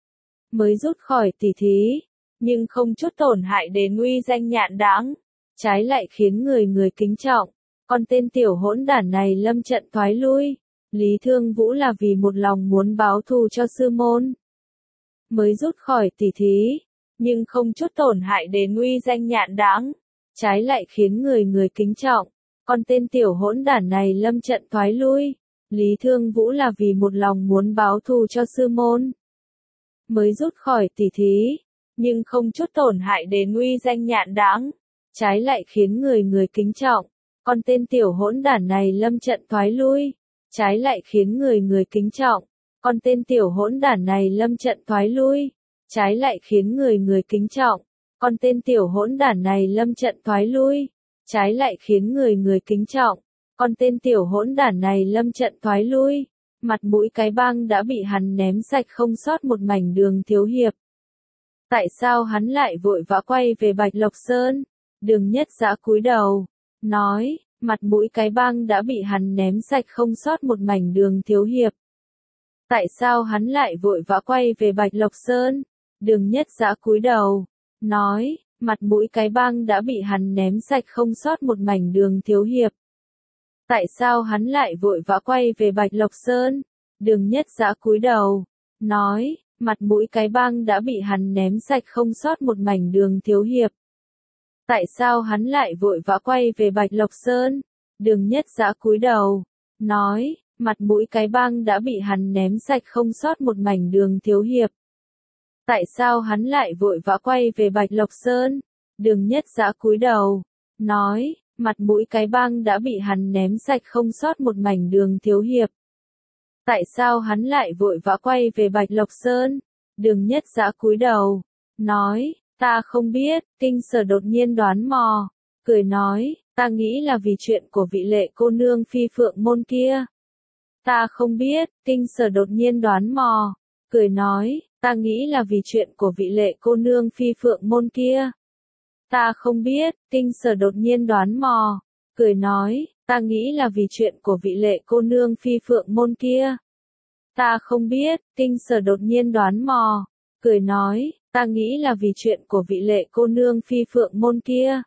mới rút khỏi tỷ thí, nhưng không chút tổn hại đến uy danh nhạn đãng, trái lại khiến người người kính trọng. Con tên tiểu hỗn đản này lâm trận thoái lui. Lý Thương Vũ là vì một lòng muốn báo thù cho sư môn, mới rút khỏi tỷ thí, nhưng không chút tổn hại đến uy danh nhạn đãng, trái lại khiến người người kính trọng. Con tên tiểu hỗn đản này lâm trận thoái lui. Lý Thương Vũ là vì một lòng muốn báo thù cho sư môn, mới rút khỏi tỷ thí, nhưng không chút tổn hại đến uy danh nhạn đãng, trái lại khiến người người kính trọng. Con tên tiểu hỗn đản này lâm trận thoái lui, trái lại khiến người người kính trọng. Con tên tiểu hỗn đản này lâm trận thoái lui, trái lại khiến người người kính trọng. Con tên tiểu hỗn đản này lâm trận thoái lui, trái lại khiến người người kính trọng. Con tên tiểu hỗn đản này lâm trận thoái lui, mặt mũi cái bang đã bị hắn ném sạch không sót một mảnh Đường thiếu hiệp. Tại sao hắn lại vội vã quay về Bạch Lộc Sơn? Đường Nhất Dã cúi đầu, nói, mặt mũi cái bang đã bị hắn ném sạch không sót một mảnh Đường thiếu hiệp. Tại sao hắn lại vội vã quay về Bạch Lộc Sơn? Đường Nhất Dã cúi đầu, nói, mặt mũi cái bang đã bị hắn ném sạch không sót một mảnh Đường thiếu hiệp. Tại sao hắn lại vội vã quay về Bạch Lộc Sơn? Đường Nhất Dã cúi đầu, nói, mặt mũi cái bang đã bị hắn ném sạch không sót một mảnh Đường thiếu hiệp. Tại sao hắn lại vội vã quay về Bạch Lộc Sơn? Đường Nhất Dã cúi đầu, nói, mặt mũi cái bang đã bị hắn ném sạch không sót một mảnh Đường thiếu hiệp. Tại sao hắn lại vội vã quay về Bạch Lộc Sơn? Đường Nhất Dã cúi đầu, nói, mặt mũi cái bang đã bị hắn ném sạch không sót một mảnh Đường thiếu hiệp. Tại sao hắn lại vội vã quay về Bạch Lộc Sơn? Đường Nhất Dã cúi đầu, nói, ta không biết. Kinh Sở đột nhiên đoán mò, cười nói, ta nghĩ là vì chuyện của vị lệ cô nương phi phượng môn kia. Ta không biết. Kinh Sở đột nhiên đoán mò, cười nói, ta nghĩ là vì chuyện của vị lệ cô nương phi phượng môn kia. Ta không biết. Kinh Sở đột nhiên đoán mò, cười nói, ta nghĩ là vì chuyện của vị lệ cô nương phi phượng môn kia. Ta không biết. Kinh Sở đột nhiên đoán mò, cười nói, ta nghĩ là vì chuyện của vị lệ cô nương phi phượng môn kia.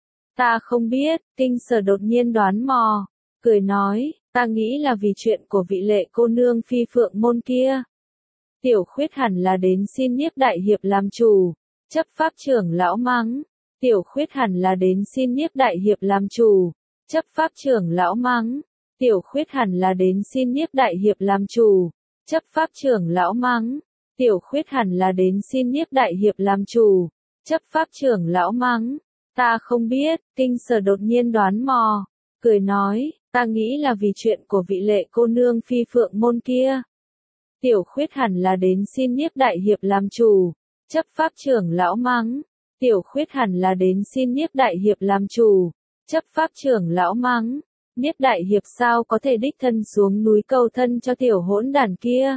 Ta không biết. Kinh Sở đột nhiên đoán mò, cười nói, ta nghĩ là vì chuyện của vị lệ cô nương phi phượng môn kia. Tiểu Khuyết hẳn là đến xin Niếp đại hiệp làm chủ. Chấp pháp trưởng lão mắng. Tiểu Khuyết hẳn là đến xin Niếp đại hiệp làm chủ. Chấp pháp trưởng lão mắng. Tiểu Khuyết hẳn là đến xin Niếp đại hiệp làm chủ. Chấp pháp trưởng lão mắng. Tiểu Khuyết hẳn là đến xin Niếp đại hiệp làm chủ. Chấp pháp trưởng lão mắng. Ta không biết, Kinh Sở đột nhiên đoán mò, cười nói, ta nghĩ là vì chuyện của vị lệ cô nương phi phượng môn kia. Tiểu Khuyết hẳn là đến xin Niếp đại hiệp làm chủ. Chấp pháp trưởng lão mắng. Tiểu Khuyết hẳn là đến xin Niếp đại hiệp làm chủ. Chấp pháp trưởng lão mắng. Niếp đại hiệp sao có thể đích thân xuống núi cầu thân cho tiểu hỗn đản kia.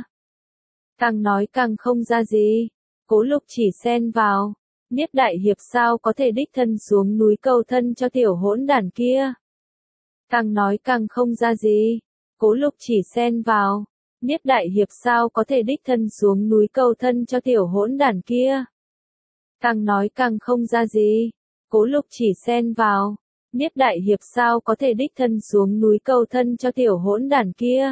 Càng nói càng không ra gì. Cố Lục chỉ xen vào. Niếp đại hiệp sao có thể đích thân xuống núi cầu thân cho tiểu hỗn đản kia. Càng nói càng không ra gì. Cố Lục chỉ xen vào. Niếp đại hiệp sao có thể đích thân xuống núi cầu thân cho tiểu hỗn đản kia. Càng nói càng không ra gì. Cố Lục chỉ xen vào. Niếp đại hiệp sao có thể đích thân xuống núi cầu thân cho tiểu hỗn đản kia.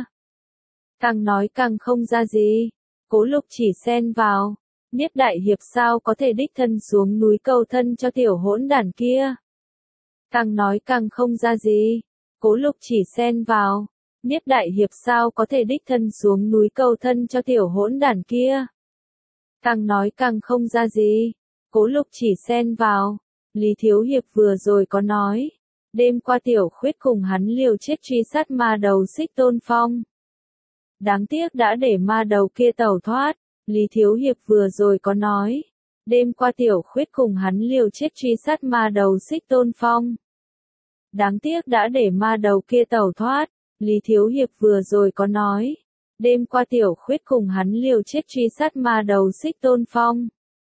Càng nói càng không ra gì. Cố Lục chỉ xen vào. Niếp đại hiệp sao có thể đích thân xuống núi cầu thân cho tiểu hỗn đản kia. Càng nói càng không ra gì. Cố Lục chỉ xen vào. Niếp đại hiệp sao có thể đích thân xuống núi cầu thân cho tiểu hỗn đản kia. Càng nói càng không ra gì. Cố Lục chỉ xen vào. Lý Thiếu Hiệp vừa rồi có nói. Đêm qua Tiểu Khuyết cùng hắn liều chết truy sát ma đầu Xích Tôn Phong. Đáng tiếc đã để ma đầu kia tẩu thoát. Lý Thiếu Hiệp vừa rồi có nói. Đêm qua Tiểu Khuyết cùng hắn liều chết truy sát ma đầu Xích Tôn Phong. Đáng tiếc đã để ma đầu kia tẩu thoát. Lý Thiếu Hiệp vừa rồi có nói. Đêm qua Tiểu Khuyết cùng hắn liều chết truy sát ma đầu Xích Tôn Phong.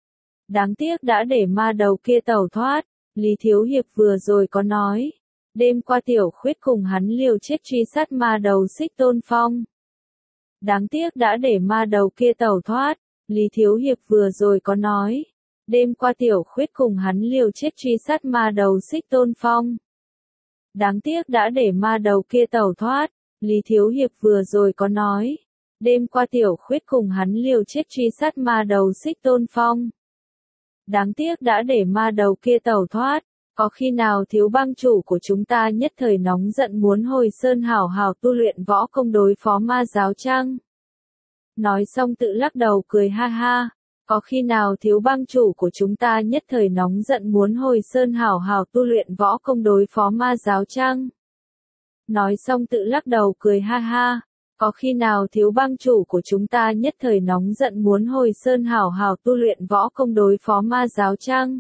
Đáng tiếc đã để ma đầu kia tẩu thoát. Lý Thiếu Hiệp vừa rồi có nói. Đêm qua Tiểu Khuyết cùng hắn liều chết truy sát ma đầu Xích Tôn Phong. Đáng tiếc đã để ma đầu kia tẩu thoát. Lý Thiếu Hiệp vừa rồi có nói. Đêm qua Tiểu Khuyết cùng hắn liều chết truy sát ma đầu Xích Tôn Phong. Đáng tiếc đã để ma đầu kia tẩu thoát. Lý Thiếu Hiệp vừa rồi có nói. Đêm qua Tiểu Khuyết cùng hắn liều chết truy sát ma đầu Xích Tôn Phong. Đáng tiếc đã để ma đầu kia tẩu thoát. Có khi nào Thiếu bang chủ của chúng ta nhất thời nóng giận muốn hồi sơn hảo hảo tu luyện võ công đối phó ma giáo chăng? Nói xong tự lắc đầu cười ha ha. Có khi nào Thiếu bang chủ của chúng ta nhất thời nóng giận muốn hồi sơn hảo hảo tu luyện võ công đối phó ma giáo chăng? Nói xong tự lắc đầu cười ha ha. Có khi nào Thiếu bang chủ của chúng ta nhất thời nóng giận muốn hồi sơn hảo hảo tu luyện võ công đối phó ma giáo chăng?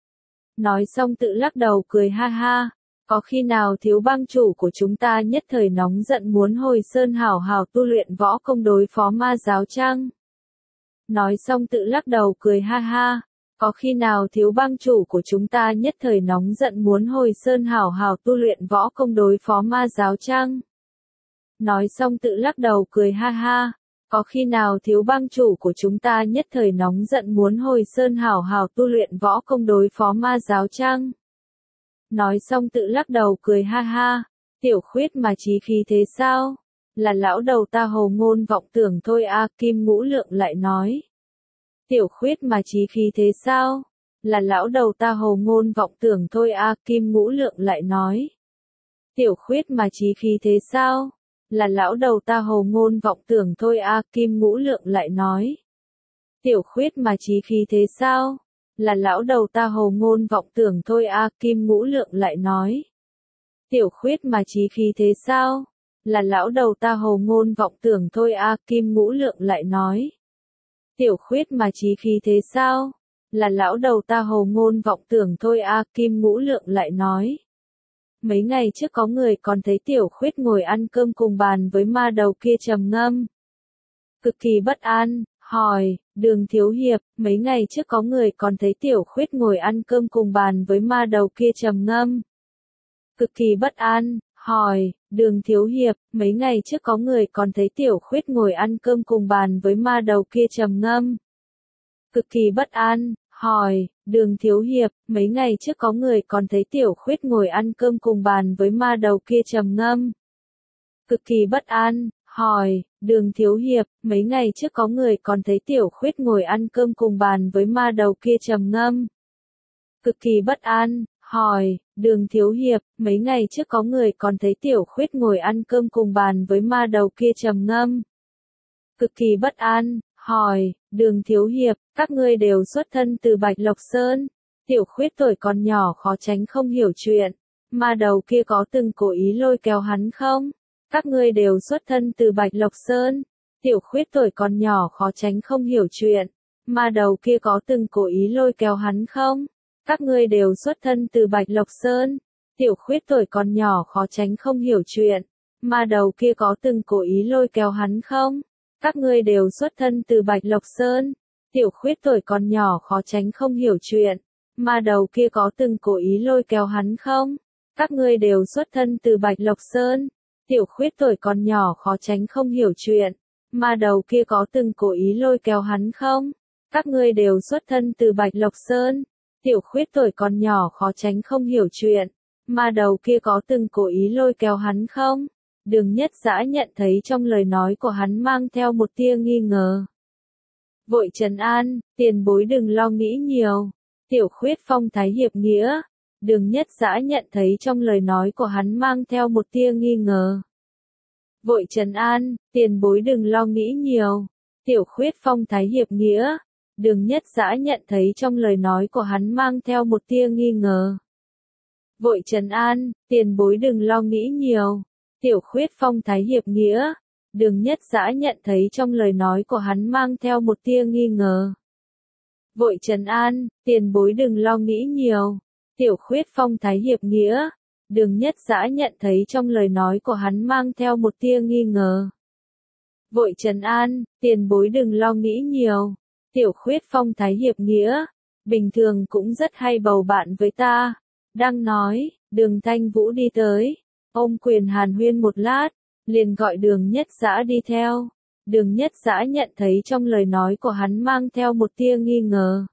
Nói xong tự lắc đầu cười ha ha. Có khi nào Thiếu bang chủ của chúng ta nhất thời nóng giận muốn hồi sơn hảo hảo tu luyện võ công đối phó ma giáo chăng? Nói xong tự lắc đầu cười ha ha. Có khi nào Thiếu bang chủ của chúng ta nhất thời nóng giận muốn hồi sơn hảo hảo tu luyện võ công đối phó ma giáo chăng? Nói xong tự lắc đầu cười ha ha. Có khi nào Thiếu bang chủ của chúng ta nhất thời nóng giận muốn hồi sơn hảo hảo tu luyện võ công đối phó ma giáo chăng? Nói xong tự lắc đầu cười ha ha. Tiểu Khuyết mà chí khí thế sao? Là lão đầu ta hồ ngôn vọng tưởng thôi a. Kim Ngũ Lượng lại nói. Tiểu Khuyết mà chí khí thế sao? Là lão đầu ta hồ ngôn vọng tưởng thôi a. Kim Ngũ Lượng lại nói. Tiểu Khuyết mà chí khí thế sao? Là lão đầu ta hồ ngôn vọng tưởng thôi a. Kim Ngũ Lượng lại nói. Tiểu Khuyết mà chí khí thế sao? Là lão đầu ta hồ ngôn vọng tưởng thôi a. Kim Ngũ Lượng lại nói. Tiểu Khuyết mà chí khí thế sao? Là lão đầu ta hồ ngôn vọng tưởng thôi a. Kim Ngũ Lượng lại nói. Tiểu Khuyết mà chí khí thế sao? Là lão đầu ta hồ ngôn vọng tưởng thôi a. Kim Ngũ Lượng lại nói. Mấy ngày trước có người còn thấy Tiểu Khuyết ngồi ăn cơm cùng bàn với ma đầu kia trầm ngâm. Cực kỳ bất an, hỏi, Đường Thiếu Hiệp, mấy ngày trước có người còn thấy Tiểu Khuyết ngồi ăn cơm cùng bàn với ma đầu kia trầm ngâm. Cực kỳ bất an, hỏi, Đường Thiếu Hiệp, mấy ngày trước có người còn thấy Tiểu Khuyết ngồi ăn cơm cùng bàn với ma đầu kia trầm ngâm. Cực kỳ bất an, hỏi, Đường Thiếu Hiệp, mấy ngày trước có người còn thấy Tiểu Khuyết ngồi ăn cơm cùng bàn với ma đầu kia trầm ngâm. Cực kỳ bất an, hỏi, Đường thiếu hiệp, mấy ngày trước có người còn thấy tiểu khuyết ngồi ăn cơm cùng bàn với ma đầu kia trầm ngâm. Cực kỳ bất an, hỏi, đường thiếu hiệp, mấy ngày trước có người còn thấy tiểu khuyết ngồi ăn cơm cùng bàn với ma đầu kia trầm ngâm. Cực kỳ bất an, hỏi, đường thiếu hiệp, các ngươi đều xuất thân từ Bạch Lộc Sơn. Tiểu khuyết tuổi còn nhỏ khó tránh không hiểu chuyện. Ma đầu kia có từng cố ý lôi kéo hắn không? Các ngươi đều xuất thân từ Bạch Lộc Sơn. Tiểu khuyết tuổi còn nhỏ khó tránh không hiểu chuyện. Ma đầu kia có từng cố ý lôi kéo hắn không? Các ngươi đều xuất thân từ Bạch Lộc Sơn. Tiểu khuyết tuổi còn nhỏ khó tránh không hiểu chuyện. Ma đầu kia có từng cố ý lôi kéo hắn không? Các ngươi đều xuất thân từ Bạch Lộc Sơn. Tiểu khuyết tuổi còn nhỏ khó tránh không hiểu chuyện. Ma đầu kia có từng cố ý lôi kéo hắn không? Các ngươi đều xuất thân từ Bạch Lộc Sơn. Tiểu khuyết tuổi còn nhỏ khó tránh không hiểu chuyện. Ma đầu kia có từng cố ý lôi kéo hắn không? Các ngươi đều xuất thân từ Bạch Lộc Sơn. Tiểu khuyết tuổi còn nhỏ khó tránh không hiểu chuyện. Ma đầu kia có từng cố ý lôi kéo hắn không? Đường Nhất Dã nhận thấy trong lời nói của hắn mang theo một tia nghi ngờ. Vội trấn an, tiền bối đừng lo nghĩ nhiều. Tiểu khuyết phong thái hiệp nghĩa. Đường Nhất Dã nhận thấy trong lời nói của hắn mang theo một tia nghi ngờ. Vội trấn an, tiền bối đừng lo nghĩ nhiều. Tiểu khuyết phong thái hiệp nghĩa. Đường Nhất Dã nhận thấy trong lời nói của hắn mang theo một tia nghi ngờ. Vội trấn an, tiền bối đừng lo nghĩ nhiều. Tiểu khuyết phong thái hiệp nghĩa. Đường Nhất Dã nhận thấy trong lời nói của hắn mang theo một tia nghi ngờ. Vội trấn an, tiền bối đừng lo nghĩ nhiều. Tiểu khuyết phong thái hiệp nghĩa. Đường Nhất Dã nhận thấy trong lời nói của hắn mang theo một tia nghi ngờ. Vội trấn an, tiền bối đừng lo nghĩ nhiều. Tiểu khuyết phong thái hiệp nghĩa. Bình thường cũng rất hay bầu bạn với ta. Đang nói, Đường Thanh Vũ đi tới. Ôm quyền hàn huyên một lát. Liền gọi Đường Nhất Dã đi theo. Đường Nhất Dã nhận thấy trong lời nói của hắn mang theo một tia nghi ngờ.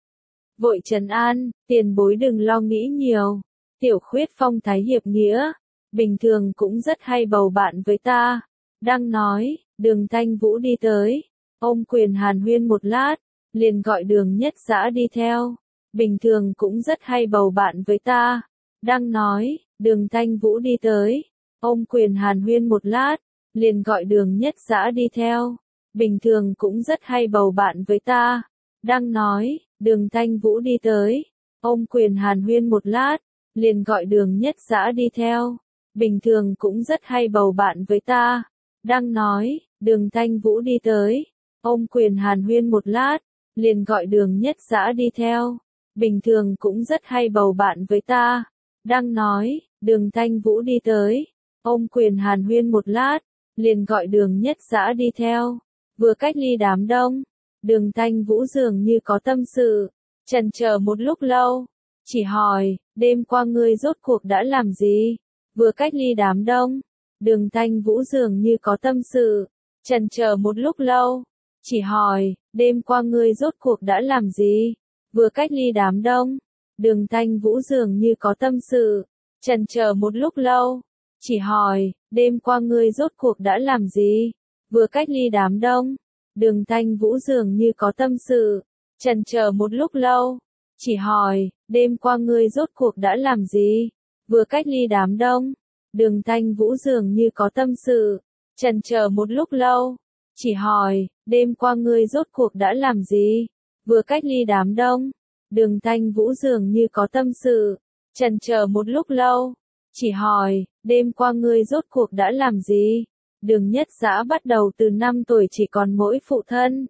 Vội trấn an, tiền bối đừng lo nghĩ nhiều. Tiểu khuyết phong thái hiệp nghĩa. Bình thường cũng rất hay bầu bạn với ta. Đang nói, Đường Thanh Vũ đi tới. Ôm quyền hàn huyên một lát. Liền gọi Đường Nhất Dã đi theo. Bình thường cũng rất hay bầu bạn với ta. Đang nói, Đường Thanh Vũ đi tới. Ôm quyền hàn huyên một lát. Liền gọi Đường Nhất Dã đi theo. Bình thường cũng rất hay bầu bạn với ta. Đang nói, Đường Thanh Vũ đi tới. Ôm quyền hàn huyên một lát. Liền gọi Đường Nhất Dã đi theo. Bình thường cũng rất hay bầu bạn với ta. Đang nói, Đường Thanh Vũ đi tới. Ôm quyền hàn huyên một lát. Liền gọi Đường Nhất Dã đi theo. Bình thường cũng rất hay bầu bạn với ta. Đang nói, Đường Thanh Vũ đi tới. Ôm quyền hàn huyên một lát. Liền gọi Đường Nhất Dã đi theo. Vừa cách ly đám đông. Đường Thanh Vũ dường như có tâm sự. Chần chờ một lúc lâu. Chỉ hỏi, đêm qua ngươi rốt cuộc đã làm gì? Vừa cách ly đám đông. Đường Thanh Vũ dường như có tâm sự. Chần chờ một lúc lâu. Chỉ hỏi, đêm qua ngươi rốt cuộc đã làm gì? Vừa cách ly đám đông. Đường Thanh Vũ dường như có tâm sự. Chần chờ một lúc lâu. Chỉ hỏi, đêm qua ngươi rốt cuộc đã làm gì? Vừa cách ly đám đông. Đường Thanh Vũ dường như có tâm sự. Chần chờ một lúc lâu. Chỉ hỏi, đêm qua ngươi rốt cuộc đã làm gì? Vừa cách ly đám đông. Đường Thanh Vũ dường như có tâm sự. Chần chờ một lúc lâu. Chỉ hỏi, đêm qua ngươi rốt cuộc đã làm gì? Vừa cách ly đám đông. Đường Thanh Vũ dường như có tâm sự. Chần chờ một lúc lâu. Chỉ hỏi, đêm qua ngươi rốt cuộc đã làm gì? Đường Nhất Dã bắt đầu từ năm tuổi chỉ còn mỗi phụ thân.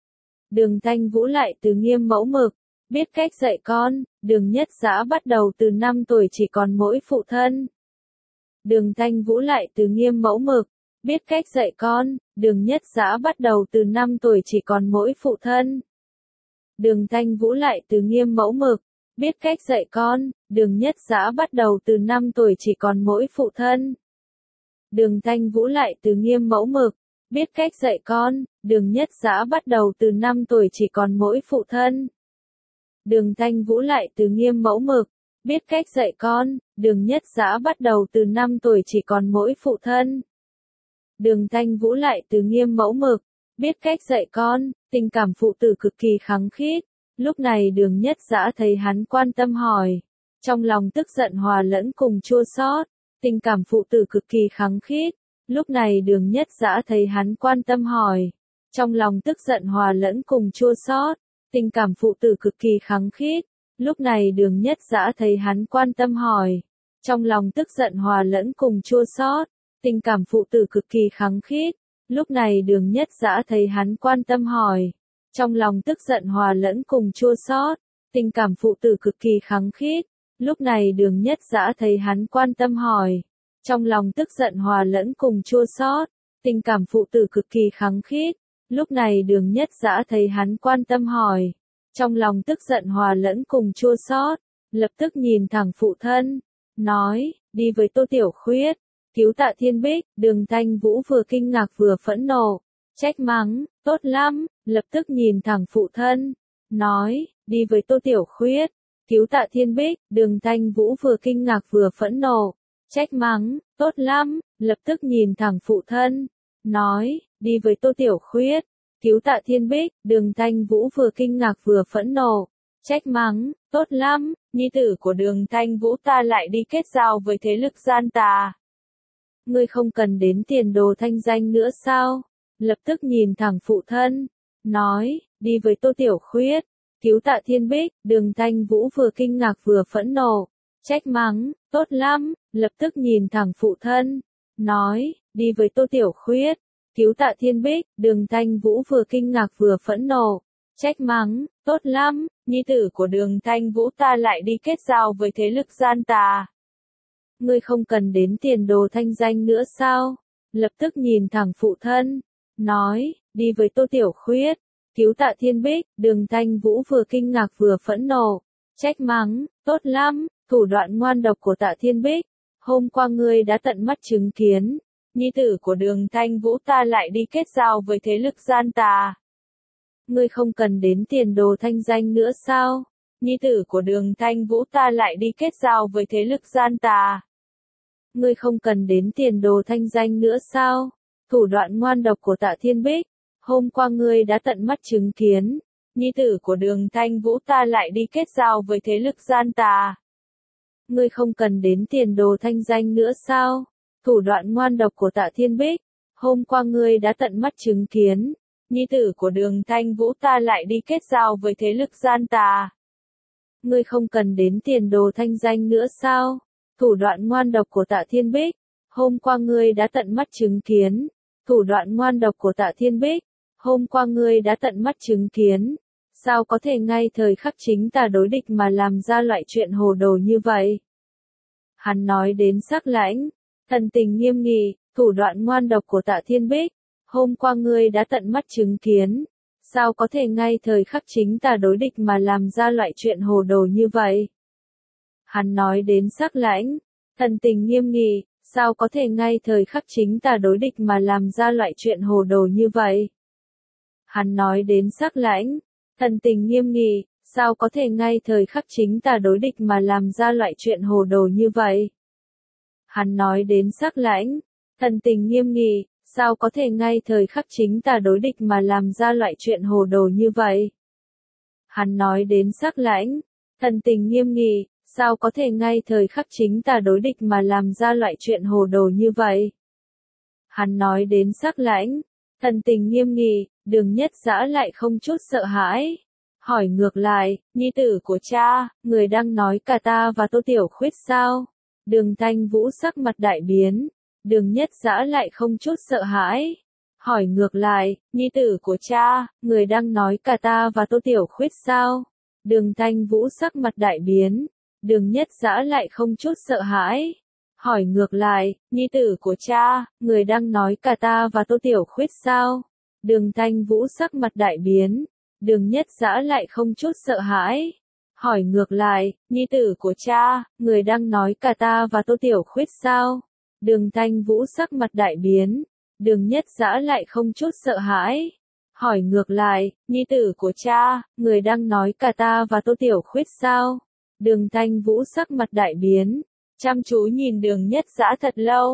Đường Thanh Vũ lại từ nghiêm mẫu mực. Biết cách dạy con. Đường Nhất Dã bắt đầu từ năm tuổi chỉ còn mỗi phụ thân. Đường Thanh Vũ lại từ nghiêm mẫu mực. Biết cách dạy con. Đường Nhất Dã bắt đầu từ năm tuổi chỉ còn mỗi phụ thân. Đường Thanh Vũ lại từ nghiêm mẫu mực. Biết cách dạy con. Đường Nhất Dã bắt đầu từ năm tuổi chỉ còn mỗi phụ thân. Đường Thanh Vũ lại từ nghiêm mẫu mực. Biết cách dạy con. Đường Nhất Dã bắt đầu từ năm tuổi chỉ còn mỗi phụ thân. Đường Thanh Vũ lại từ nghiêm mẫu mực. Biết cách dạy con. Đường Nhất Dã bắt đầu từ năm tuổi chỉ còn mỗi phụ thân. Đường Thanh Vũ lại từ nghiêm mẫu mực, biết cách dạy con, tình cảm phụ tử cực kỳ khăng khít. Lúc này Đường Nhất Dã thấy hắn quan tâm hỏi, trong lòng tức giận hòa lẫn cùng chua xót, tình cảm phụ tử cực kỳ khăng khít. Lúc này Đường Nhất Dã thấy hắn quan tâm hỏi, trong lòng tức giận hòa lẫn cùng chua xót, tình cảm phụ tử cực kỳ khăng khít. Lúc này Đường Nhất Dã thấy hắn quan tâm hỏi, trong lòng tức giận hòa lẫn cùng chua xót, tình cảm phụ tử cực kỳ khăng khít. Lúc này Đường Nhất Dã thấy hắn quan tâm hỏi, trong lòng tức giận hòa lẫn cùng chua xót, tình cảm phụ tử cực kỳ khăng khít. Lúc này Đường Nhất Dã thấy hắn quan tâm hỏi, trong lòng tức giận hòa lẫn cùng chua xót, tình cảm phụ tử cực kỳ khăng khít. Lúc này Đường Nhất Dã thấy hắn quan tâm hỏi, trong lòng tức giận hòa lẫn cùng chua xót, lập tức nhìn thẳng phụ thân, nói, đi với Tô Tiểu Khuyết, cứu Tạ Thiên Bích. Đường Thanh Vũ vừa kinh ngạc vừa phẫn nộ, trách mắng, tốt lắm, lập tức nhìn thẳng phụ thân, nói, đi với Tô Tiểu Khuyết, cứu Tạ Thiên Bích. Đường Thanh Vũ vừa kinh ngạc vừa phẫn nộ, trách mắng, tốt lắm, lập tức nhìn thẳng phụ thân, nói, đi với Tô Tiểu Khuyết, cứu Tạ Thiên Bích. Đường Thanh Vũ vừa kinh ngạc vừa phẫn nộ, trách mắng, tốt lắm, nhi tử của Đường Thanh Vũ ta lại đi kết giao với thế lực gian tà. Ngươi không cần đến tiền đồ thanh danh nữa sao? Lập tức nhìn thẳng phụ thân, nói, đi với Tô Tiểu Khuyết, cứu Tạ Thiên Bích. Đường Thanh Vũ vừa kinh ngạc vừa phẫn nộ, trách mắng, tốt lắm, lập tức nhìn thẳng phụ thân, nói, đi với Tô Tiểu Khuyết, cứu Tạ Thiên Bích. Đường Thanh Vũ vừa kinh ngạc vừa phẫn nộ, trách mắng, tốt lắm, nhi tử của Đường Thanh Vũ ta lại đi kết giao với thế lực gian tà. Ngươi không cần đến tiền đồ thanh danh nữa sao? Lập tức nhìn thẳng phụ thân, nói, đi với Tô Tiểu Khuyết, cứu Tạ Thiên Bích. Đường Thanh Vũ vừa kinh ngạc vừa phẫn nộ, trách mắng, tốt lắm, thủ đoạn ngoan độc của Tạ Thiên Bích, hôm qua ngươi đã tận mắt chứng kiến, nhi tử của Đường Thanh Vũ ta lại đi kết giao với thế lực gian tà. Ngươi không cần đến tiền đồ thanh danh nữa sao? Nhi tử của Đường Thanh Vũ ta lại đi kết giao với thế lực gian tà. Ngươi không cần đến tiền đồ thanh danh nữa sao? Thủ đoạn ngoan độc của Tạ Thiên Bích, hôm qua ngươi đã tận mắt chứng kiến, nhi tử của Đường Thanh Vũ ta lại đi kết giao với thế lực gian tà. Ngươi không cần đến tiền đồ thanh danh nữa sao? Thủ đoạn ngoan độc của Tạ Thiên Bích, hôm qua ngươi đã tận mắt chứng kiến, nhi tử của Đường Thanh Vũ ta lại đi kết giao với thế lực gian tà. Ngươi không cần đến tiền đồ thanh danh nữa sao? Thủ đoạn ngoan độc của Tạ Thiên Bích, hôm qua ngươi đã tận mắt chứng kiến, thủ đoạn ngoan độc của Tạ Thiên Bích, hôm qua ngươi đã tận mắt chứng kiến, sao có thể ngay thời khắc chính tà đối địch mà làm ra loại chuyện hồ đồ như vậy? Hắn nói đến sắc lãnh, thần tình nghiêm nghị, thủ đoạn ngoan độc của Tạ Thiên Bích, hôm qua ngươi đã tận mắt chứng kiến, sao có thể ngay thời khắc chính tà đối địch mà làm ra loại chuyện hồ đồ như vậy? Hắn nói đến sắc lãnh, thần tình nghiêm nghị, sao có thể ngay thời khắc chính tà đối địch mà làm ra loại chuyện hồ đồ như vậy? Hắn nói đến sắc lãnh, thần tình nghiêm nghị, sao có thể ngay thời khắc chính tà đối địch mà làm ra loại chuyện hồ đồ như vậy? Hắn nói đến sắc lãnh, thần tình nghiêm nghị, sao có thể ngay thời khắc chính tà đối địch mà làm ra loại chuyện hồ đồ như vậy? Hắn nói đến sắc lãnh, thần tình nghiêm nghị, sao có thể ngay thời khắc chính tà đối địch mà làm ra loại chuyện hồ đồ như vậy? Hắn nói đến sắc lãnh, thần tình nghiêm nghị, Đường Nhất Dã lại không chút sợ hãi, hỏi ngược lại, nhi tử của cha, người đang nói cả ta và Tô Tiểu Khuyết sao? Đường Thanh Vũ sắc mặt đại biến, Đường Nhất Dã lại không chút sợ hãi, hỏi ngược lại, nhi tử của cha, người đang nói cả ta và Tô Tiểu Khuyết sao? Đường Thanh Vũ sắc mặt đại biến, Đường Nhất Dã lại không chút sợ hãi, hỏi ngược lại, nhi tử của cha, người đang nói cả ta và Tô Tiểu Khuyết sao? Đường Thanh Vũ sắc mặt đại biến, Đường Nhất Dã lại không chút sợ hãi, hỏi ngược lại, nhi tử của cha, người đang nói cả ta và Tô Tiểu Khuyết sao? Đường Thanh Vũ sắc mặt đại biến, Đường Nhất Dã lại không chút sợ hãi, hỏi ngược lại, nhi tử của cha, người đang nói cả ta và Tô Tiểu Khuyết sao? Đường Thanh Vũ sắc mặt đại biến, chăm chú nhìn Đường Nhất Dã thật lâu,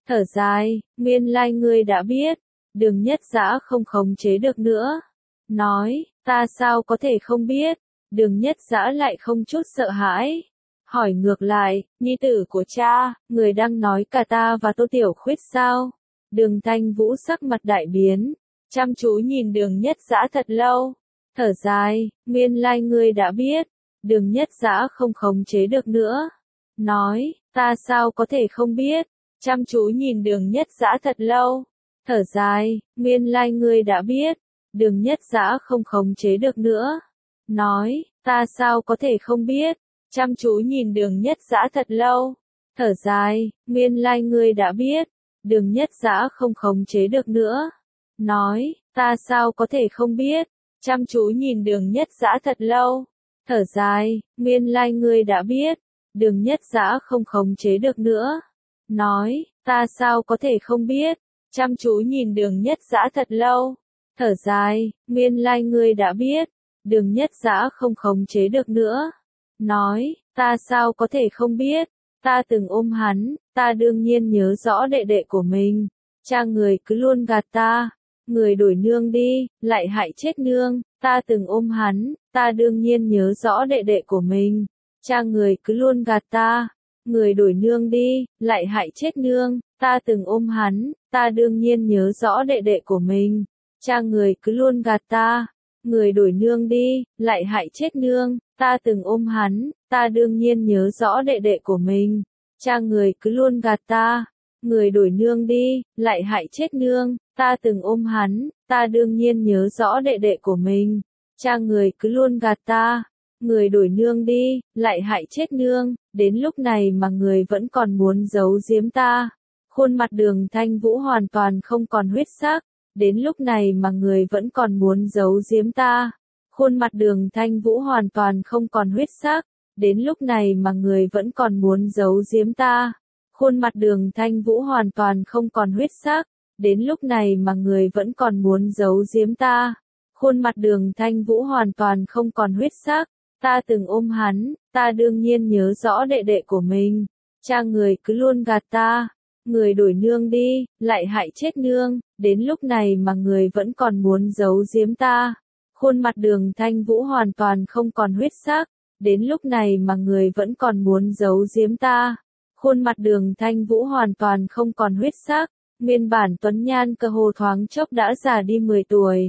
thở dài, nguyên lai ngươi đã biết. Đường Nhất Dã không khống chế được nữa. Nói, ta sao có thể không biết. Đường Nhất Dã lại không chút sợ hãi. Hỏi ngược lại, nhi tử của cha, người đang nói cả ta và Tô Tiểu Khuyết sao? Đường Thanh Vũ sắc mặt đại biến, chăm chú nhìn Đường Nhất Dã thật lâu, thở dài, nguyên lai ngươi đã biết. Đường Nhất Dã không khống chế được nữa. Nói, ta sao có thể không biết. Chăm chú nhìn Đường Nhất Dã thật lâu, thở dài, nguyên lai ngươi đã biết. Đường Nhất Dã không khống chế được nữa. Nói, ta sao có thể không biết. Chăm chú nhìn Đường Nhất Dã thật lâu, thở dài, nguyên lai ngươi đã biết. Đường Nhất Dã không khống chế được nữa. Nói, ta sao có thể không biết. Chăm chú nhìn Đường Nhất Dã thật lâu, thở dài, nguyên lai ngươi đã biết. Đường Nhất Dã không khống chế được nữa. Nói, ta sao có thể không biết. Chăm chú nhìn Đường Nhất Dã thật lâu, thở dài, nguyên lai ngươi đã biết. Đường Nhất Dã không khống chế được nữa. Nói, ta sao có thể không biết. Ta từng ôm hắn, ta đương nhiên nhớ rõ đệ đệ của mình. Cha người cứ luôn gạt ta. Người đổi nương đi, lại hại chết nương. Ta từng ôm hắn, ta đương nhiên nhớ rõ đệ đệ của mình. Cha người cứ luôn gạt ta. Người đổi nương đi, lại hại chết nương. Ta từng ôm hắn, ta đương nhiên nhớ rõ đệ đệ của mình. Cha người cứ luôn gạt ta. Người đổi nương đi, lại hại chết nương. Ta từng ôm hắn, ta đương nhiên nhớ rõ đệ đệ của mình. Cha người cứ luôn gạt ta. Người đổi nương đi, lại hại chết nương. Ta từng ôm hắn, ta đương nhiên nhớ rõ đệ đệ của mình. Cha người cứ luôn gạt ta. Người đổi nương đi, lại hại chết nương. Đến lúc này mà người vẫn còn muốn giấu giếm ta. Khuôn mặt Đường Thanh Vũ hoàn toàn không còn huyết sắc. Đến lúc này mà người vẫn còn muốn giấu giếm ta. Khuôn mặt Đường Thanh Vũ hoàn toàn không còn huyết sắc. Đến lúc này mà người vẫn còn muốn giấu giếm ta. Khuôn mặt Đường Thanh Vũ hoàn toàn không còn huyết sắc. Đến lúc này mà người vẫn còn muốn giấu giếm ta. Khuôn mặt Đường Thanh Vũ hoàn toàn không còn huyết sắc. Ta từng ôm hắn, ta đương nhiên nhớ rõ đệ đệ của mình. Cha người cứ luôn gạt ta. Người đổi nương đi, lại hại chết nương. Đến lúc này mà người vẫn còn muốn giấu giếm ta. Khuôn mặt Đường Thanh Vũ hoàn toàn không còn huyết sắc. Đến lúc này mà người vẫn còn muốn giấu giếm ta. Khuôn mặt Đường Thanh Vũ hoàn toàn không còn huyết sắc. Nguyên bản tuấn nhan cơ hồ thoáng chốc đã già đi mười tuổi.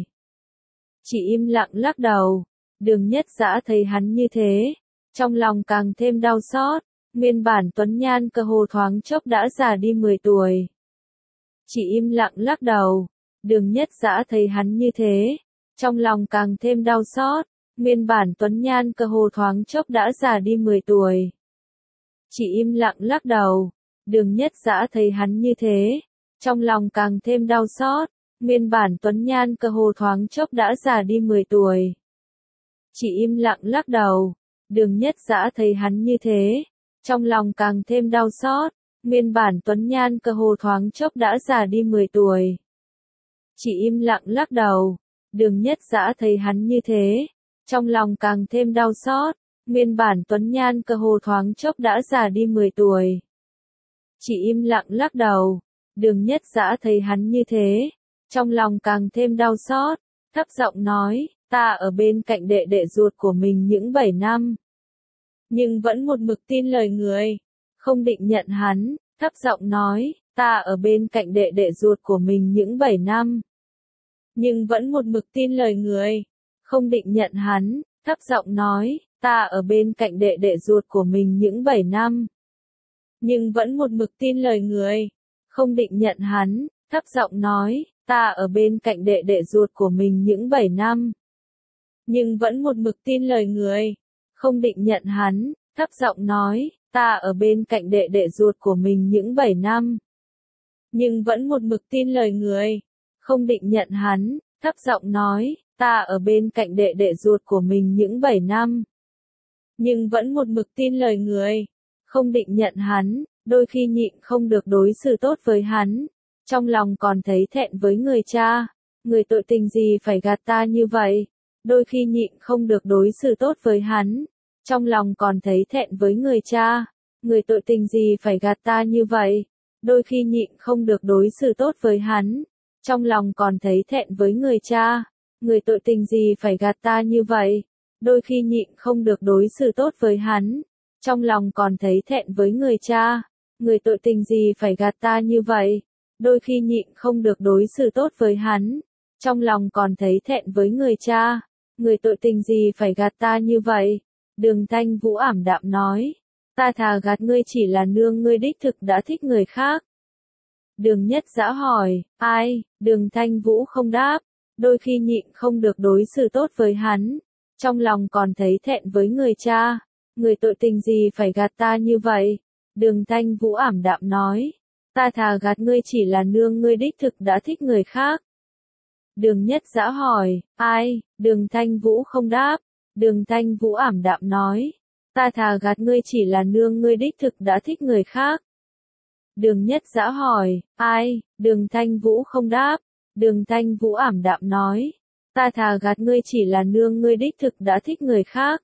Chỉ im lặng lắc đầu. Đường Nhất Dã thấy hắn như thế, trong lòng càng thêm đau xót. Nguyên bản tuấn nhan cơ hồ thoáng chốc đã già đi mười tuổi. Chỉ im lặng lắc đầu. Đường Nhất Dã thấy hắn như thế, trong lòng càng thêm đau xót. Nguyên bản tuấn nhan cơ hồ thoáng chốc đã già đi mười tuổi. Chỉ im lặng lắc đầu. Đường Nhất Dã thấy hắn như thế, trong lòng càng thêm đau xót. Nguyên bản tuấn nhan cơ hồ thoáng chốc đã già đi mười tuổi. Chỉ im lặng lắc đầu. Đường Nhất Dã thấy hắn như thế, trong lòng càng thêm đau xót. Nguyên bản tuấn nhan cơ hồ thoáng chốc đã già đi mười tuổi. Chỉ im lặng lắc đầu. Đường Nhất Dã thấy hắn như thế, trong lòng càng thêm đau xót. Nguyên bản tuấn nhan cơ hồ thoáng chốc đã già đi mười tuổi. Chỉ im lặng lắc đầu. Đường Nhất Dã thấy hắn như thế, trong lòng càng thêm đau xót. Thấp giọng nói, ta ở bên cạnh đệ đệ ruột của mình những bảy năm. Nhưng vẫn một mực tin lời người. Không định nhận hắn. Thấp giọng nói, ta ở bên cạnh đệ đệ ruột của mình những bảy năm. Nhưng vẫn một mực tin lời người. Không định nhận hắn. Thấp giọng nói, ta ở bên cạnh đệ đệ ruột của mình những bảy năm. Nhưng vẫn một mực tin lời người. Không định nhận hắn. Thấp giọng nói, ta ở bên cạnh đệ đệ ruột của mình những bảy năm. Nhưng vẫn một mực tin lời người. Không định nhận hắn. Thấp giọng nói, ta ở bên cạnh đệ đệ ruột của mình những bảy năm. Nhưng vẫn một mực tin lời người. Không định nhận hắn. Thấp giọng nói, ta ở bên cạnh đệ đệ ruột của mình những bảy năm. Nhưng vẫn một mực tin lời người. Không định nhận hắn. Đôi khi nhịn không được đối xử tốt với hắn. Trong lòng còn thấy thẹn với người cha. Người tội tình gì phải gạt ta như vậy. Đôi khi nhịn không được đối xử tốt với hắn. Trong lòng còn thấy thẹn với người cha. Người tội tình gì phải gạt ta như vậy. đôi khi nhịn không được đối xử tốt với hắn, trong lòng còn thấy thẹn với người cha, người tội tình gì phải gạt ta như vậy, đôi khi nhịn không được đối xử tốt với hắn, trong lòng còn thấy thẹn với người cha, người tội tình gì phải gạt ta như vậy, đôi khi nhịn không được đối xử tốt với hắn, trong lòng còn thấy thẹn với người cha, người tội tình gì phải gạt ta như vậy, Đường Thanh Vũ ảm đạm nói, ta thà gạt ngươi chỉ là nương ngươi đích thực đã thích người khác. Đường Nhất Dã hỏi, ai, Đường Thanh Vũ không đáp, đôi khi nhịn không được đối xử tốt với hắn, trong lòng còn thấy thẹn với người cha, người tội tình gì phải gạt ta như vậy, Đường Thanh Vũ ảm đạm nói, ta thà gạt ngươi chỉ là nương ngươi đích thực đã thích người khác. Đường Nhất Dã hỏi, ai, Đường Thanh Vũ không đáp, Đường Thanh Vũ ảm đạm nói, ta thà gạt ngươi chỉ là nương ngươi đích thực đã thích người khác. Đường Nhất Dã hỏi, ai, Đường Thanh Vũ không đáp, Đường Thanh Vũ ảm đạm nói, ta thà gạt ngươi chỉ là nương ngươi đích thực đã thích người khác.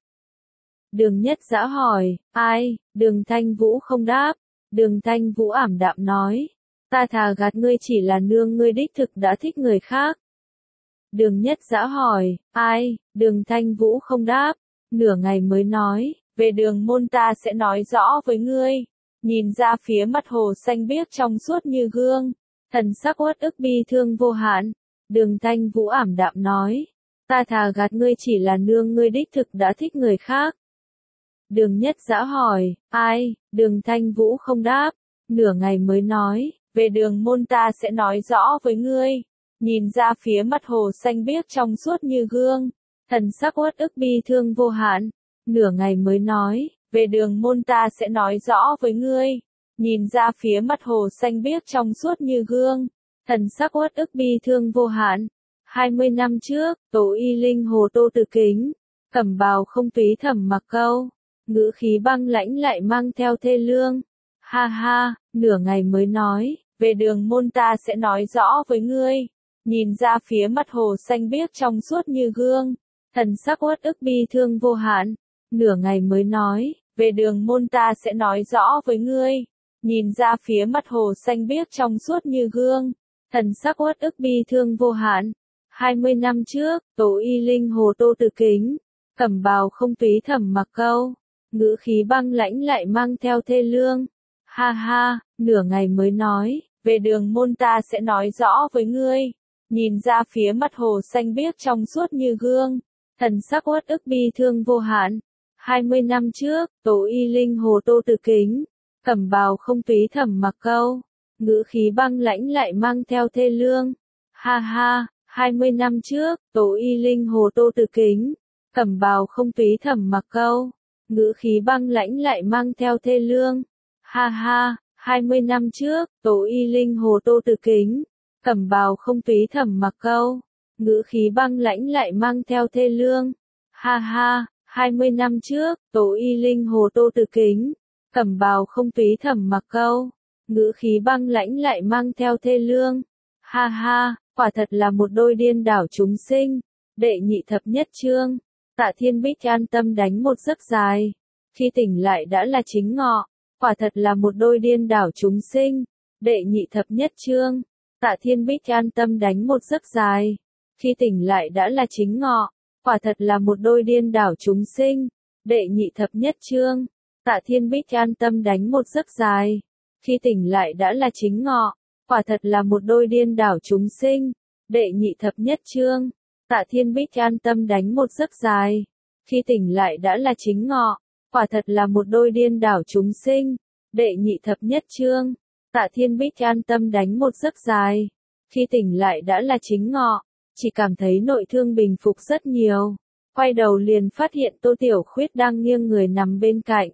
Đường Nhất Dã hỏi, ai, Đường Thanh Vũ không đáp, Đường Thanh Vũ ảm đạm nói, ta thà gạt ngươi chỉ là nương ngươi đích thực đã thích người khác. Đường Nhất Dã hỏi, ai, Đường Thanh Vũ không đáp, nửa ngày mới nói, về đường môn ta sẽ nói rõ với ngươi. Nhìn ra phía mặt hồ xanh biếc trong suốt như gương, thần sắc uất ức bi thương vô hạn, Đường Thanh Vũ ảm đạm nói, ta thà gạt ngươi chỉ là nương ngươi đích thực đã thích người khác. Đường Nhất Dã hỏi, ai, Đường Thanh Vũ không đáp, nửa ngày mới nói, về đường môn ta sẽ nói rõ với ngươi. Nhìn ra phía mặt hồ xanh biếc trong suốt như gương, thần sắc uất ức bi thương vô hạn, nửa ngày mới nói, về đường môn ta sẽ nói rõ với ngươi. Nhìn ra phía mặt hồ xanh biếc trong suốt như gương, thần sắc uất ức bi thương vô hạn. Hai mươi năm trước, Tổ Y Linh Hồ Tô Từ Kính, cẩm bào không túy thẩm mặc câu, ngữ khí băng lãnh lại mang theo thê lương. Ha ha, nửa ngày mới nói, về đường môn ta sẽ nói rõ với ngươi. Nhìn ra phía mặt hồ xanh biếc trong suốt như gương, thần sắc uất ức bi thương vô hạn, nửa ngày mới nói, về đường môn ta sẽ nói rõ với ngươi. Nhìn ra phía mặt hồ xanh biếc trong suốt như gương, thần sắc uất ức bi thương vô hạn. Hai mươi năm trước, Tổ Y Linh Hồ Tô Từ Kính, cẩm bào không túy thẩm mặc câu, ngữ khí băng lãnh lại mang theo thê lương. Ha ha, nửa ngày mới nói, về đường môn ta sẽ nói rõ với ngươi. Nhìn ra phía mặt hồ xanh biếc trong suốt như gương, thần sắc uất ức bi thương vô hạn. Hai mươi năm trước, Tổ Y Linh Hồ Tô Từ Kính, cẩm bào không túy thẩm mặc câu, ngữ khí băng lãnh lại mang theo thê lương. Ha ha, hai mươi năm trước, Tổ Y Linh Hồ Tô Từ Kính, cẩm bào không túy thẩm mặc câu, ngữ khí băng lãnh lại mang theo thê lương. Ha ha, hai mươi năm trước, Tổ Y Linh Hồ Tô Từ Kính, cẩm bào không túy thẩm mặc câu, ngữ khí băng lãnh lại mang theo thê lương. Ha ha, hai mươi năm trước, Tổ Y Linh Hồ Tô Từ Kính, cẩm bào không túy thẩm mặc câu, ngữ khí băng lãnh lại mang theo thê lương. Ha ha, quả thật là một đôi điên đảo chúng sinh. Đệ nhị thập nhất chương, Tạ Thiên Bích an tâm đánh một giấc dài, khi tỉnh lại đã là chính ngọ. Quả thật là một đôi điên đảo chúng sinh. Đệ nhị thập nhất chương, Tạ Thiên Bích an tâm đánh một giấc dài, khi tỉnh lại đã là chính ngọ. Quả thật là một đôi điên đảo chúng sinh. Đệ nhị thập nhất chương, Tạ Thiên Bích an tâm đánh một giấc dài, khi tỉnh lại đã là chính ngọ. Quả thật là một đôi điên đảo chúng sinh. Đệ nhị thập nhất chương, Tạ Thiên Bích an tâm đánh một giấc dài, khi tỉnh lại đã là chính ngọ. Quả thật là một đôi điên đảo chúng sinh. Đệ nhị thập nhất chương, Tạ Thiên Bích an tâm đánh một giấc dài, khi tỉnh lại đã là chính ngọ. Chỉ cảm thấy nội thương bình phục rất nhiều. Quay đầu liền phát hiện Tô Tiểu Khuyết đang nghiêng người nằm bên cạnh.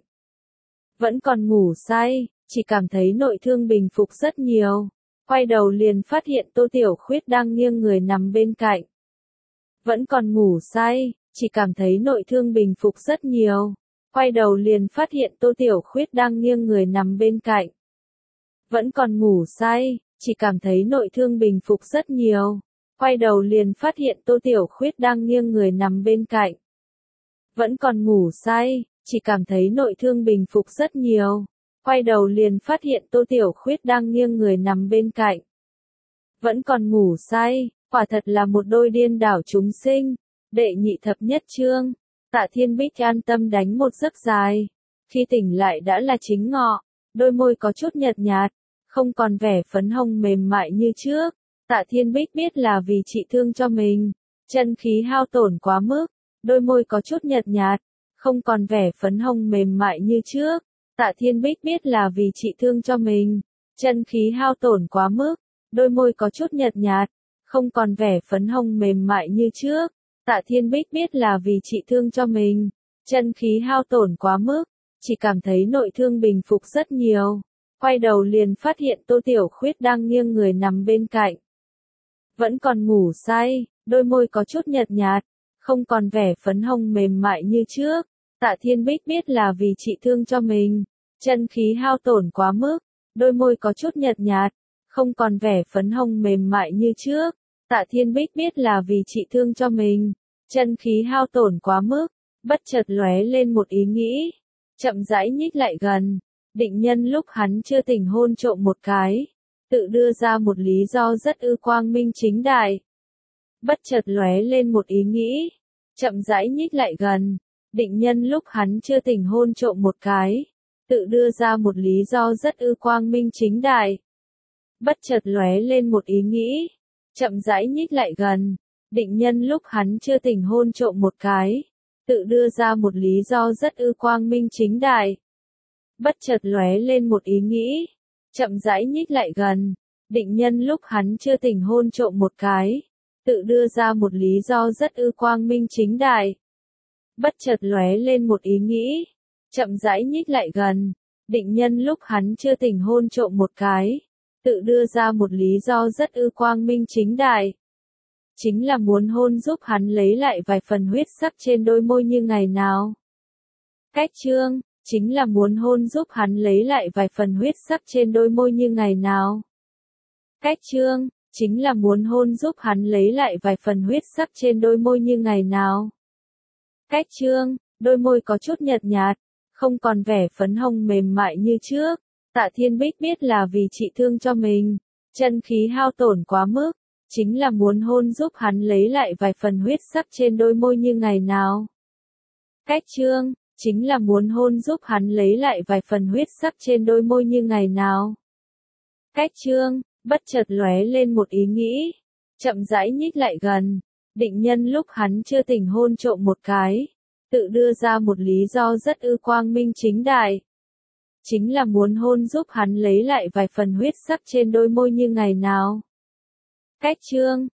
Vẫn còn ngủ say, chỉ cảm thấy nội thương bình phục rất nhiều. Quay đầu liền phát hiện Tô Tiểu Khuyết đang nghiêng người nằm bên cạnh. Vẫn còn ngủ say, chỉ cảm thấy nội thương bình phục rất nhiều. Quay đầu liền phát hiện Tô Tiểu Khuyết đang nghiêng người nằm bên cạnh. Vẫn còn ngủ say, chỉ cảm thấy nội thương bình phục rất nhiều. Quay đầu liền phát hiện Tô Tiểu Khuyết đang nghiêng người nằm bên cạnh. Vẫn còn ngủ say, chỉ cảm thấy nội thương bình phục rất nhiều. Quay đầu liền phát hiện Tô Tiểu Khuyết đang nghiêng người nằm bên cạnh. Vẫn còn ngủ say, quả thật là một đôi điên đảo chúng sinh. Đệ nhị thập nhất chương, Tạ Thiên Bích an tâm đánh một giấc dài. Khi tỉnh lại đã là chính ngọ, đôi môi có chút nhợt nhạt, không còn vẻ phấn hồng mềm mại như trước. Tạ Thiên Bích biết là vì trị thương cho mình, chân khí hao tổn quá mức, đôi môi có chút nhợt nhạt, không còn vẻ phấn hồng mềm mại như trước. Tạ Thiên Bích biết là vì trị thương cho mình, chân khí hao tổn quá mức, đôi môi có chút nhợt nhạt, không còn vẻ phấn hồng mềm mại như trước. Tạ Thiên Bích biết là vì trị thương cho mình, chân khí hao tổn quá mức, chỉ cảm thấy nội thương bình phục rất nhiều. Quay đầu liền phát hiện Tô Tiểu Khuyết đang nghiêng người nằm bên cạnh. Vẫn còn ngủ say, đôi môi có chút nhợt nhạt, không còn vẻ phấn hồng mềm mại như trước. Tạ Thiên Bích biết là vì trị thương cho mình, chân khí hao tổn quá mức, đôi môi có chút nhợt nhạt, không còn vẻ phấn hồng mềm mại như trước. Tạ Thiên Bích biết là vì trị thương cho mình, chân khí hao tổn quá mức, bất chợt lóe lên một ý nghĩ, chậm rãi nhích lại gần, định nhân lúc hắn chưa tỉnh hôn trộm một cái, tự đưa ra một lý do rất ư quang minh chính đại. Bất chợt lóe lên một ý nghĩ, chậm rãi nhích lại gần, định nhân lúc hắn chưa tỉnh hôn trộm một cái, tự đưa ra một lý do rất ư quang minh chính đại. Bất chợt lóe lên một ý nghĩ, chậm rãi nhích lại gần, định nhân lúc hắn chưa tỉnh hôn trộm một cái, tự đưa ra một lý do rất ư quang minh chính đại. Bất chợt lóe lên một ý nghĩ, chậm rãi nhích lại gần, định nhân lúc hắn chưa tỉnh hôn trộm một cái, tự đưa ra một lý do rất ư quang minh chính đại. Bất chợt lóe lên một ý nghĩ, chậm rãi nhích lại gần, định nhân lúc hắn chưa tỉnh hôn trộm một cái, tự đưa ra một lý do rất ư quang minh chính đại. Chính là muốn hôn giúp hắn lấy lại vài phần huyết sắc trên đôi môi như ngày nào. Cách chương, chính là muốn hôn giúp hắn lấy lại vài phần huyết sắc trên đôi môi như ngày nào. Cách chương, chính là muốn hôn giúp hắn lấy lại vài phần huyết sắc trên đôi môi như ngày nào. Cách chương, đôi môi có chút nhợt nhạt, không còn vẻ phấn hồng mềm mại như trước. Tạ Thiên Bích biết là vì trị thương cho mình, chân khí hao tổn quá mức, chính là muốn hôn giúp hắn lấy lại vài phần huyết sắc trên đôi môi như ngày nào. Cách chương, chính là muốn hôn giúp hắn lấy lại vài phần huyết sắc trên đôi môi như ngày nào. Cách chương, bất chợt lóe lên một ý nghĩ, chậm rãi nhích lại gần, định nhân lúc hắn chưa tỉnh hôn trộm một cái, tự đưa ra một lý do rất ư quang minh chính đại. Chính là muốn hôn giúp hắn lấy lại vài phần huyết sắc trên đôi môi như ngày nào. Cách chương,